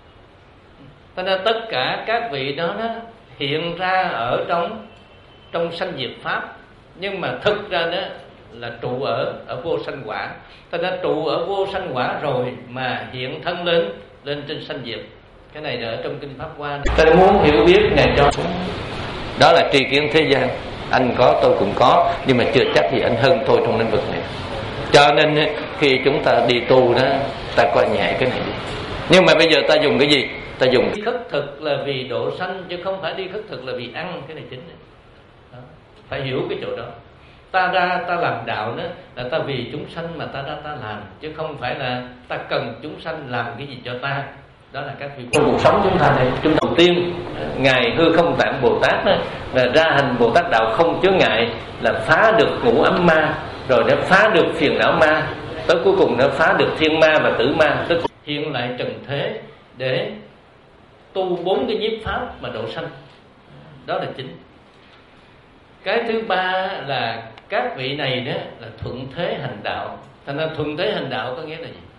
Cho nên tất cả các vị đó, đó hiện ra ở trong trong sanh diệt pháp, nhưng mà thực ra đó là trụ ở ở vô sanh quả. Ta đã trụ ở vô sanh quả rồi mà hiện thân lên lên trên sanh diệt. Cái này là ở trong kinh Pháp Hoa. Ta muốn hiểu biết ngài cho đó là tri kiến thế gian. Anh có, tôi cũng có, nhưng mà chưa chắc gì anh hơn tôi trong lĩnh vực này. Cho nên khi chúng ta đi tu đó, ta coi nhẹ cái này đi. Nhưng mà bây giờ ta dùng cái gì? Ta dùng khất thực là vì độ sanh, chứ không phải đi khất thực là vì ăn. Cái này chính này. Đó. Phải hiểu cái chỗ đó. Ta ra ta làm đạo đó là ta vì chúng sanh mà ta ra ta làm, chứ không phải là ta cần chúng sanh làm cái gì cho ta. Đó là các vị trong cuộc sống chúng ta này. Chúng đầu tiên ngài Hư Không Tạng Bồ Tát đó, là ra hành Bồ Tát đạo không chướng ngại, là phá được ngũ ấm ma, rồi đã phá được phiền não ma, tới cuối cùng đã phá được thiên ma và tử ma, tức hiện lại trần thế để tu bốn cái nhiếp pháp mà độ sanh. Đó là chính. Cái thứ ba là các vị này đó là thuận thế hành đạo. Thành ra thuận thế hành đạo có nghĩa là gì?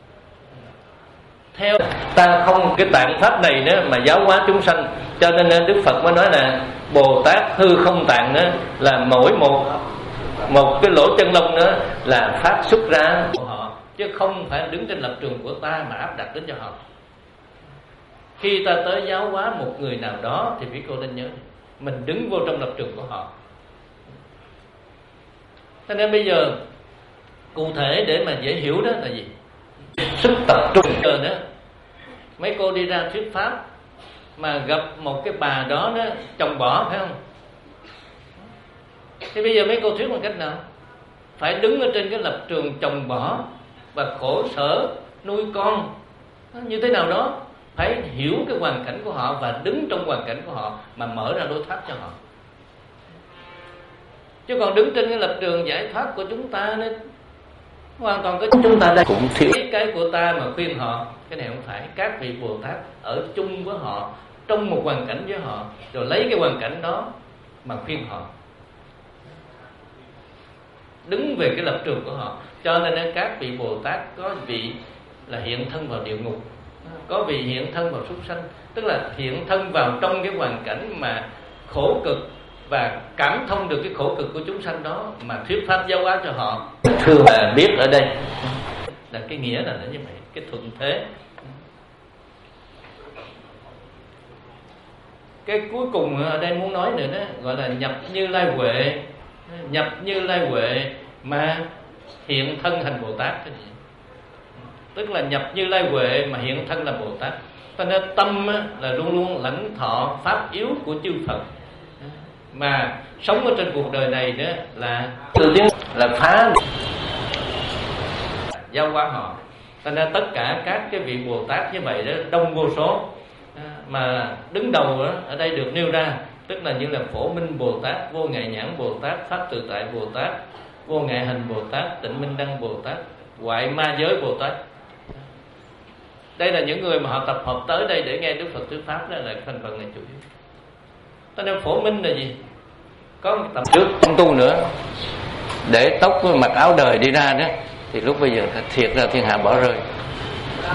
Theo ta không cái tạng pháp này đó mà giáo hóa chúng sanh. Cho nên Đức Phật mới nói là Bồ Tát Hư Không Tạng đó là mỗi một một cái lỗ chân lông đó là phát xuất ra của họ, chứ không phải đứng trên lập trường của ta mà áp đặt đến cho họ. Khi ta tới giáo hóa một người nào đó thì quý cô nên nhớ mình đứng vô trong lập trường của họ. Cho nên bây giờ cụ thể để mà dễ hiểu đó là gì? Sức tập trung giờ đó. Mấy cô đi ra thuyết pháp mà gặp một cái bà đó đó chồng bỏ, phải không? Thì bây giờ mấy cô thuyết bằng cách nào? Phải đứng ở trên cái lập trường chồng bỏ và khổ sở nuôi con, như thế nào đó, phải hiểu cái hoàn cảnh của họ và đứng trong hoàn cảnh của họ mà mở ra lối thoát cho họ. Chứ còn đứng trên cái lập trường giải thoát của chúng ta nên hoàn toàn cái chúng ta đây cũng thiếu cái của ta mà khuyên họ, cái này không phải. Các vị Bồ Tát ở chung với họ, trong một hoàn cảnh với họ, rồi lấy cái hoàn cảnh đó mà khuyên họ, đứng về cái lập trường của họ. Cho nên các vị Bồ Tát có vị là hiện thân vào địa ngục, có vị hiện thân vào súc sanh, tức là hiện thân vào trong cái hoàn cảnh mà khổ cực và cảm thông được cái khổ cực của chúng sanh đó mà thuyết pháp giáo hóa cho họ. Thường là biết ở đây là cái nghĩa là như vậy, cái thuận thế. Cái cuối cùng ở đây muốn nói nữa đó, gọi là nhập Như Lai Huệ. Nhập Như Lai Huệ mà hiện thân thành Bồ Tát. Tức là nhập Như Lai Huệ mà hiện thân là Bồ Tát. Cho nên tâm là luôn luôn lãnh thọ pháp yếu của chư Phật, mà sống ở trên cuộc đời này đó là từ tiếng là phá giao hóa họ. Cho nên tất cả các cái vị Bồ Tát như vậy đó đông vô số, mà đứng đầu đó, ở đây được nêu ra tức là như là Phổ Minh Bồ Tát, Vô Ngại Nhãn Bồ Tát, Pháp Tự Tại Bồ Tát, Vô Ngại Hành Bồ Tát, Tịnh Minh Đăng Bồ Tát, Hoại Ma Giới Bồ Tát. Đây là những người mà họ tập hợp tới đây để nghe Đức Phật thuyết pháp, đó là thành phần này chủ yếu. Cho nên Phổ Minh là gì? Có một tập trước không tu nữa, để tóc với mặc áo đời đi ra đó, thì lúc bây giờ thiệt ra thiên hạ bỏ rơi. Ừ.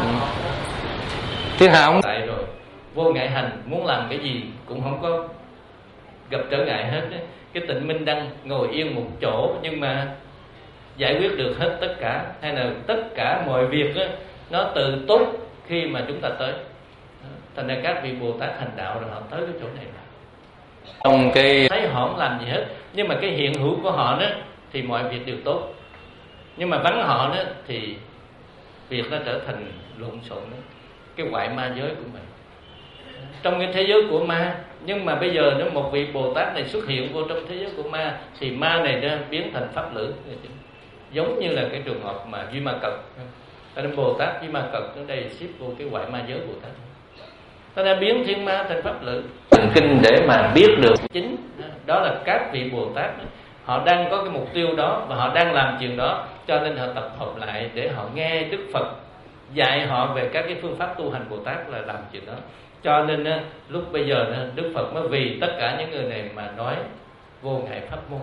Thiên hạ không tại rồi. Vô Ngại Hành muốn làm cái gì cũng không có gặp trở ngại hết đó. Cái Tịnh Minh Đăng ngồi yên một chỗ nhưng mà giải quyết được hết tất cả, hay là tất cả mọi việc đó, nó từ tốt khi mà chúng ta tới. Thành ra các vị Bồ Tát hành đạo rồi họ tới cái chỗ này, trong cái thấy họ không làm gì hết, nhưng mà cái hiện hữu của họ đó thì mọi việc đều tốt, nhưng mà vắng họ đó thì việc nó trở thành lộn xộn đó. Cái hoại ma giới của mình trong cái thế giới của ma, nhưng mà bây giờ nếu một vị Bồ Tát này xuất hiện vô trong thế giới của ma thì ma này nó biến thành pháp lữ, giống như là cái trường hợp mà Duy Ma Cật. Cho nên Bồ Tát Duy Ma Cật ở đây xếp vô cái hoại ma giới Bồ Tát, ta đã biến thiên ma thành pháp lữ. Kinh để mà biết được chính đó là các vị Bồ Tát họ đang có cái mục tiêu đó và họ đang làm chuyện đó, cho nên họ tập hợp lại để họ nghe Đức Phật dạy họ về các cái phương pháp tu hành Bồ Tát là làm chuyện đó. Cho nên lúc bây giờ Đức Phật mới vì tất cả những người này mà nói vô ngại pháp môn.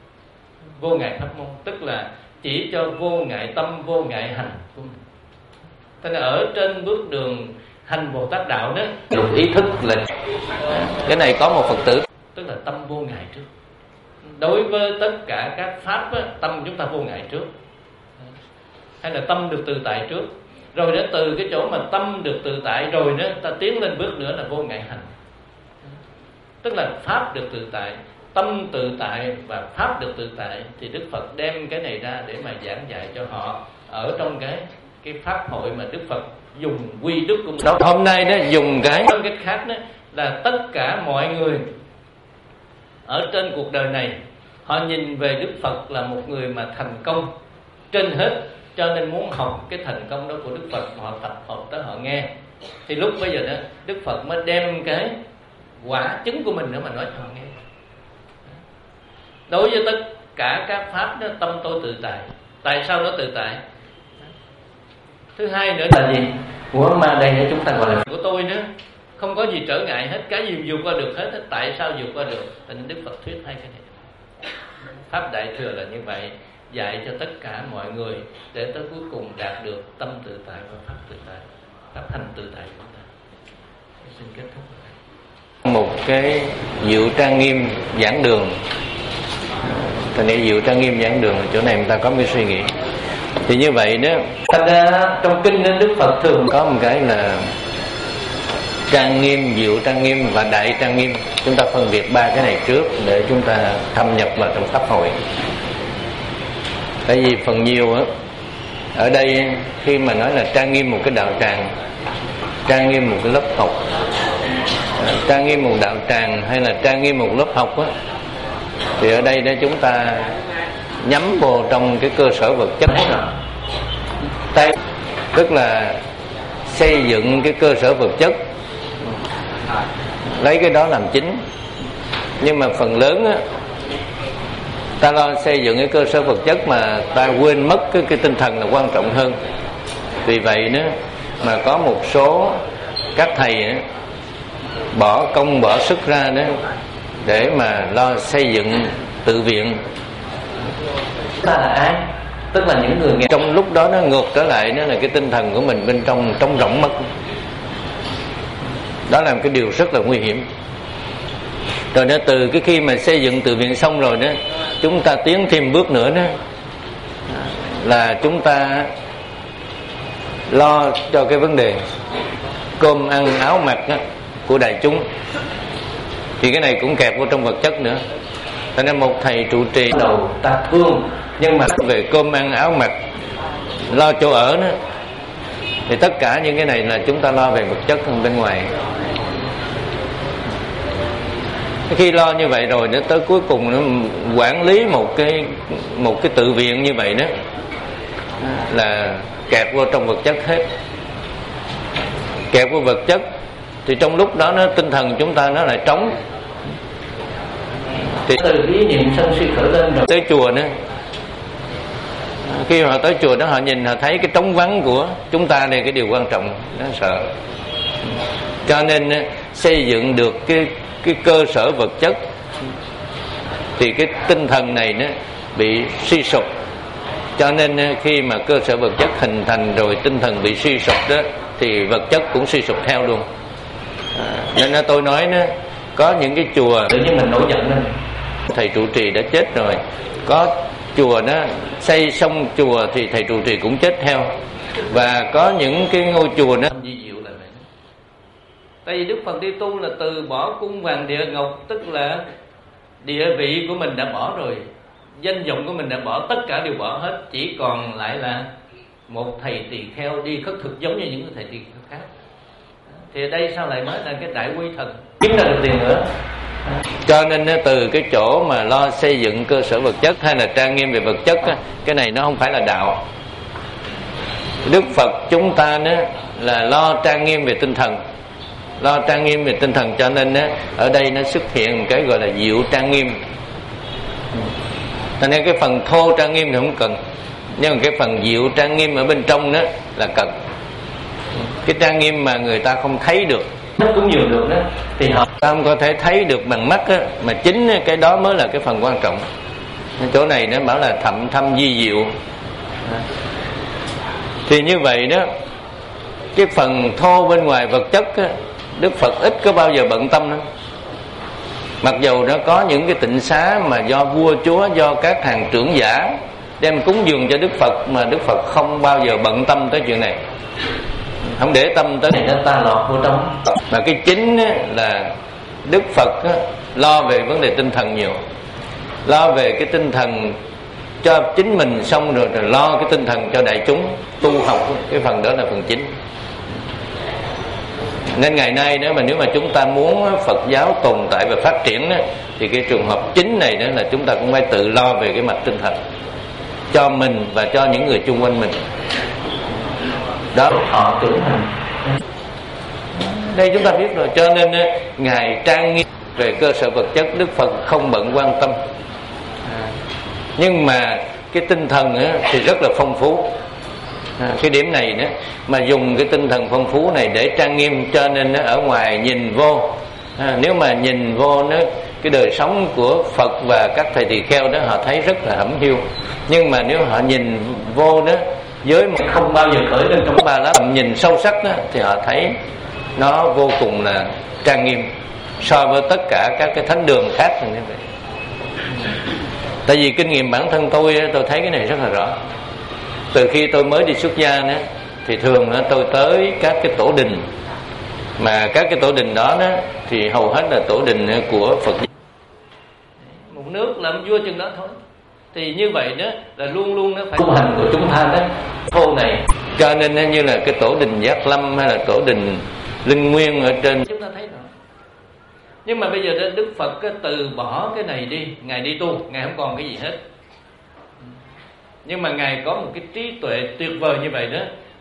Vô ngại pháp môn tức là chỉ cho vô ngại tâm, vô ngại hành của mình. Thế nên ở trên bước đường hành Bồ Tát đạo đó, dùng ý thức là cái này có một Phật tử, tức là tâm vô ngại trước. Đối với tất cả các pháp đó, tâm chúng ta vô ngại trước, hay là tâm được tự tại trước, rồi đến từ cái chỗ mà tâm được tự tại rồi đó, ta tiến lên bước nữa là vô ngại hành. Tức là pháp được tự tại, tâm tự tại và pháp được tự tại, thì Đức Phật đem cái này ra để mà giảng dạy cho họ ở trong cái cái pháp hội mà Đức Phật dùng quy đức của mình. Đó, hôm nay đó dùng cái nói cách khác đó là tất cả mọi người ở trên cuộc đời này họ nhìn về Đức Phật là một người mà thành công trên hết, cho nên muốn học cái thành công đó của Đức Phật, họ tập hợp tới họ nghe. Thì lúc bây giờ đó Đức Phật mới đem cái quả chứng của mình nữa mà nói cho họ nghe. Đối với tất cả các pháp đó, tâm tôi tự tại. Tại sao nó tự tại? Thứ hai nữa là gì? Của ma đây chúng ta gọi là của tôi nữa, không có gì trở ngại hết, cái gì vượt qua được hết. Tại sao vượt qua được? Tại nên Đức Phật thuyết hai cái này. Pháp Đại Thừa là như vậy, dạy cho tất cả mọi người để tới cuối cùng đạt được tâm tự tại và pháp tự tại, pháp hành tự tại của ta. Xin kết thúc. Một cái diệu trang nghiêm giảng đường. Tại nên diệu trang nghiêm giảng đường, chỗ này người ta có một cái suy nghĩ. Thì như vậy đó, thật ra trong kinh nên Đức Phật thường có một cái là trang nghiêm, diệu trang nghiêm và đại trang nghiêm. Chúng ta phân biệt ba cái này trước để chúng ta thâm nhập vào trong pháp hội. Tại vì phần nhiều á, ở đây khi mà nói là trang nghiêm một cái đạo tràng, trang nghiêm một cái lớp học, trang nghiêm một đạo tràng hay là trang nghiêm một lớp học á, thì ở đây đó chúng ta nhắm vô trong cái cơ sở vật chất, tức là xây dựng cái cơ sở vật chất, lấy cái đó làm chính. Nhưng mà phần lớn á, ta lo xây dựng cái cơ sở vật chất mà ta quên mất cái, cái tinh thần là quan trọng hơn. Vì vậy nữa mà có một số các thầy nữa, bỏ công bỏ sức ra đó để mà lo xây dựng tự viện. Ta là ai? Tức là những người nghe. Trong lúc đó nó ngược trở lại, nó là cái tinh thần của mình bên trong trống rỗng mất. Đó là một cái điều rất là nguy hiểm. Rồi đó, từ cái khi mà xây dựng tự viện xong rồi đó, chúng ta tiến thêm bước nữa đó là chúng ta lo cho cái vấn đề cơm ăn áo mặc đó, của đại chúng. Thì cái này cũng kẹp vô trong vật chất nữa. Cho nên một thầy trụ trì đầu ta thương, nhưng mà về cơm ăn áo mặc, lo chỗ ở đó, thì tất cả những cái này là chúng ta lo về vật chất hơn bên ngoài. Khi lo như vậy rồi nó tới cuối cùng nó quản lý một cái một cái tự viện như vậy đó là kẹp vô trong vật chất hết. Kẹp vô vật chất thì trong lúc đó nó tinh thần chúng ta nó lại trống. Thì từ ý niệm sân si khởi lên rồi tới chùa nữa, khi họ tới chùa đó họ nhìn họ thấy cái trống vắng của chúng ta này, cái điều quan trọng nó sợ. Cho nên xây dựng được cái cái cơ sở vật chất thì cái tinh thần này nó bị suy sụp. Cho nên khi mà cơ sở vật chất hình thành rồi tinh thần bị suy sụp đó thì vật chất cũng suy sụp theo luôn. À, nên tôi nói nó có những cái chùa tự nhiên mình nổi giận lên, thầy trụ trì đã chết rồi. Có chùa đó xây xong chùa thì thầy trụ trì cũng chết theo. Và có những cái ngôi chùa đó di diệu là vậy. Tại vì Đức Phật đi tu là từ bỏ cung vàng địa ngọc, tức là địa vị của mình đã bỏ rồi, danh vọng của mình đã bỏ, tất cả đều bỏ hết, chỉ còn lại là một thầy tỳ kheo đi khất thực giống như những thầy tỳ kheo khác. Thì ở đây sao lại mới là cái đại quy thần kiếm ra được tiền nữa. Cho nên từ cái chỗ mà lo xây dựng cơ sở vật chất hay là trang nghiêm về vật chất, cái này nó không phải là đạo. Đức Phật chúng ta nữa là lo trang nghiêm về tinh thần, lo trang nghiêm về tinh thần. Cho nên ở đây nó xuất hiện một cái gọi là diệu trang nghiêm. Cho nên cái phần thô trang nghiêm thì không cần, nhưng mà cái phần diệu trang nghiêm ở bên trong đó là cần. Cái trang nghiêm mà người ta không thấy được, nó cũng nhiều được đó, thì họ ta không có thể thấy được bằng mắt á, mà chính cái đó mới là cái phần quan trọng. Chỗ này nó bảo là thậm thâm di diệu. Thì như vậy đó, cái phần thô bên ngoài vật chất á, Đức Phật ít có bao giờ bận tâm đó. Mặc dù nó có những cái tịnh xá mà do vua chúa, do các hàng trưởng giả đem cúng dường cho Đức Phật, mà Đức Phật không bao giờ bận tâm tới chuyện này, không để tâm tới này, nó ta lọt vô trong. Mà cái chính là Đức Phật lo về vấn đề tinh thần nhiều, lo về cái tinh thần cho chính mình xong rồi, rồi lo cái tinh thần cho đại chúng tu học. Cái phần đó là phần chính. Nên ngày nay đó mà nếu mà chúng ta muốn Phật giáo tồn tại và phát triển đó, thì cái trường hợp chính này đó là chúng ta cũng phải tự lo về cái mặt tinh thần cho mình và cho những người chung quanh mình. Đó, họ tưởng mình. Đây chúng ta biết rồi. Cho nên Ngài trang nghiêm về cơ sở vật chất, Đức Phật không bận quan tâm. Nhưng mà cái tinh thần á, thì rất là phong phú. À, cái điểm này đó mà dùng cái tinh thần phong phú này để trang nghiêm, cho nên nó ở ngoài nhìn vô, à, nếu mà nhìn vô nó cái đời sống của Phật và các thầy tỳ kheo đó họ thấy rất là hẩm hiu. Nhưng mà nếu họ nhìn vô đó với một không bao giờ khởi lên trong ba lá tầm nhìn sâu sắc đó, thì họ thấy nó vô cùng là trang nghiêm so với tất cả các cái thánh đường khác như vậy. Tại vì kinh nghiệm bản thân tôi, tôi thấy cái này rất là rõ. Từ khi tôi mới đi xuất gia nữa, thì thường tôi tới các cái tổ đình, mà các cái tổ đình đó, đó thì hầu hết là tổ đình của Phật. Một nước làm vua chừng đó thôi. Thì như vậy đó là luôn luôn nó phải tu hành của chúng ta đó thô này. Cho nên như là cái tổ đình Giác Lâm hay là tổ đình Linh Nguyên ở trên chúng ta thấy rồi. Nhưng mà bây giờ Đức Phật từ bỏ cái này đi, Ngài đi tu, Ngài không còn cái gì hết. Nhưng mà Ngài có một cái trí tuệ tuyệt vời như vậy đó,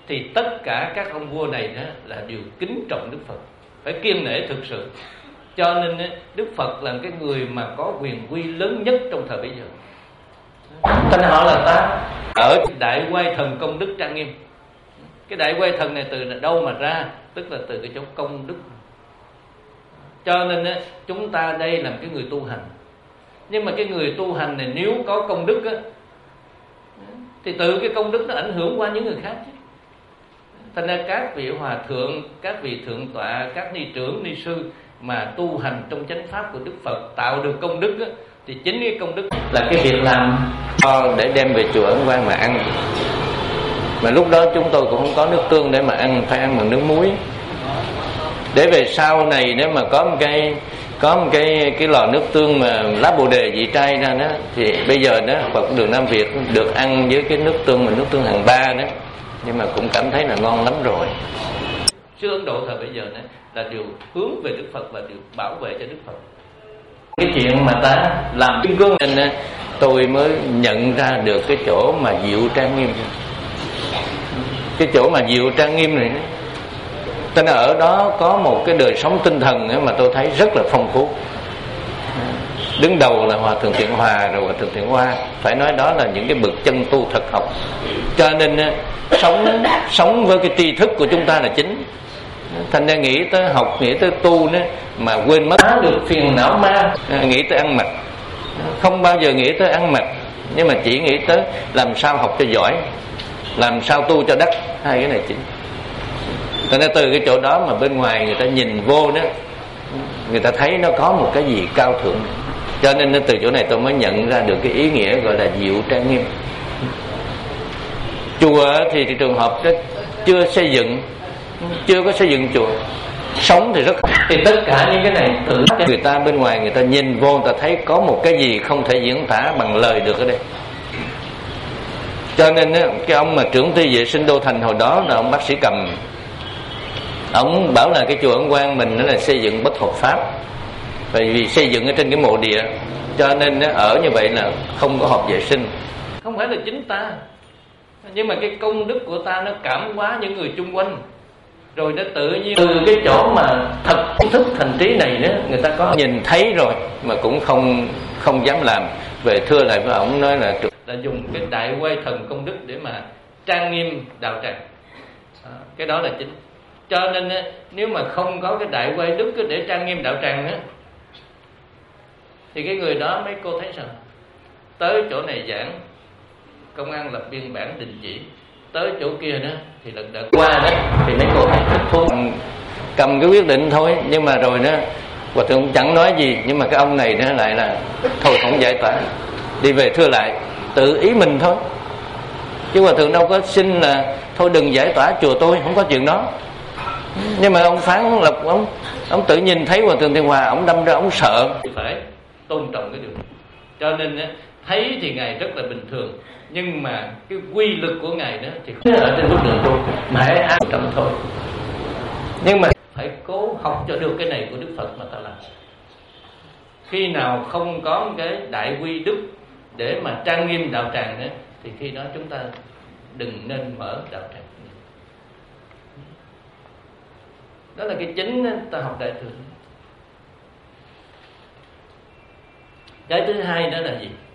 thì tất cả các ông vua này đó là đều kính trọng Đức Phật, phải kiêng nể thực sự. Cho nên Đức Phật là cái người mà có quyền quy lớn nhất trong thời bấy giờ. Thành họ là ta ở Đại Quay Thần công đức trang nghiêm. Cái Đại Quay Thần này từ đâu mà ra? Tức là từ cái chỗ công đức. Cho nên chúng ta đây là cái người tu hành. Nhưng mà cái người tu hành này nếu có công đức á, thì từ cái công đức nó ảnh hưởng qua những người khác chứ. Thành ra các vị hòa thượng, các vị thượng tọa, các ni trưởng, ni sư mà tu hành trong chánh pháp của Đức Phật tạo được công đức á, thì chính cái công đức là cái việc làm để đem về chùa Ấn Quang mà ăn. Mà lúc đó chúng tôi cũng không có nước tương để mà ăn, phải ăn bằng nước muối. Để về sau này nếu mà có một cái có một cái cái lò nước tương mà lá bồ đề vị trai ra đó, thì bây giờ đó Phật đường Nam Việt được ăn với cái nước tương mà nước tương hàng ba đó, nhưng mà cũng cảm thấy là ngon lắm rồi. Sư Ấn Độ thời bây giờ đó là điều hướng về Đức Phật và điều bảo vệ cho Đức Phật. Cái chuyện mà ta làm kim cương nên tôi mới nhận ra được cái chỗ mà diệu trang nghiêm. Cái chỗ mà diệu trang nghiêm này, cho nên ở đó có một cái đời sống tinh thần mà tôi thấy rất là phong phú. Đứng đầu là Hòa Thượng Thiện Hòa, rồi Hòa Thượng Thiện Hoa, phải nói đó là những cái bậc chân tu thật học. Cho nên sống sống với cái tri thức của chúng ta là chính. Thành ra nghĩ tới học, nghĩ tới tu nữa mà quên mất được phiền não ma, nghĩ tới ăn mặc, không bao giờ nghĩ tới ăn mặc, nhưng mà chỉ nghĩ tới làm sao học cho giỏi, làm sao tu cho đắc, hai cái này chính. Thành ra từ cái chỗ đó mà bên ngoài người ta nhìn vô đó, người ta thấy nó có một cái gì cao thượng. Cho nên từ chỗ này tôi mới nhận ra được cái ý nghĩa gọi là diệu trang nghiêm. Chùa thì, thì trường hợp đó chưa xây dựng, chưa có xây dựng chùa, sống thì rất, thì tất cả những cái này tự người ta bên ngoài người ta nhìn vô, người ta thấy có một cái gì không thể diễn tả bằng lời được ở đây. Cho nên cái ông mà trưởng ty vệ sinh Đô Thành hồi đó là ông bác sĩ Cầm, ông bảo là cái chùa Ấn Quang mình nó là xây dựng bất hợp pháp, bởi vì xây dựng ở trên cái mộ địa, cho nên ở như vậy là không có hợp vệ sinh. Không phải là chính ta, nhưng mà cái công đức của ta nó cảm hóa những người chung quanh, rồi nó tự nhiên từ cái chỗ mà thật thức thành trí này đó, người ta có nhìn thấy rồi mà cũng không không dám làm. Về thưa lại với ông nói là là dùng cái Đại Quay Thần công đức để mà trang nghiêm đạo tràng, à, cái đó là chính. Cho nên nếu mà không có cái Đại Quay đức để trang nghiêm đạo tràng á, thì cái người đó mấy cô thấy sao? Tới chỗ này giảng, công an lập biên bản đình chỉ. Tới chỗ kia đó thì lần đợt qua đó thì mấy cô thấy thích thú, cầm cái quyết định thôi. Nhưng mà rồi đó Hòa Thượng chẳng nói gì, nhưng mà cái ông này nó lại là thôi không giải tỏa, đi về thưa lại tự ý mình thôi, chứ Hòa Thượng đâu có xin là thôi đừng giải tỏa chùa tôi, không có chuyện đó. Nhưng mà ông phán lập, ông ông tự nhìn thấy Hòa Thượng Thiện Hòa, ông đâm ra ông sợ, phải tôn trọng cái điều này. Cho nên thấy thì ngài rất là bình thường, nhưng mà cái quy lực của ngài đó thì ở trên bước đường tu mãi áp trọng thôi. Nhưng mà phải cố học cho được cái này của Đức Phật mà ta làm. Khi nào không có cái đại quy đức để mà trang nghiêm đạo tràng nữa, thì khi đó chúng ta đừng nên mở đạo tràng. Đó là cái chính ta học đại thừa. Cái thứ hai đó là gì?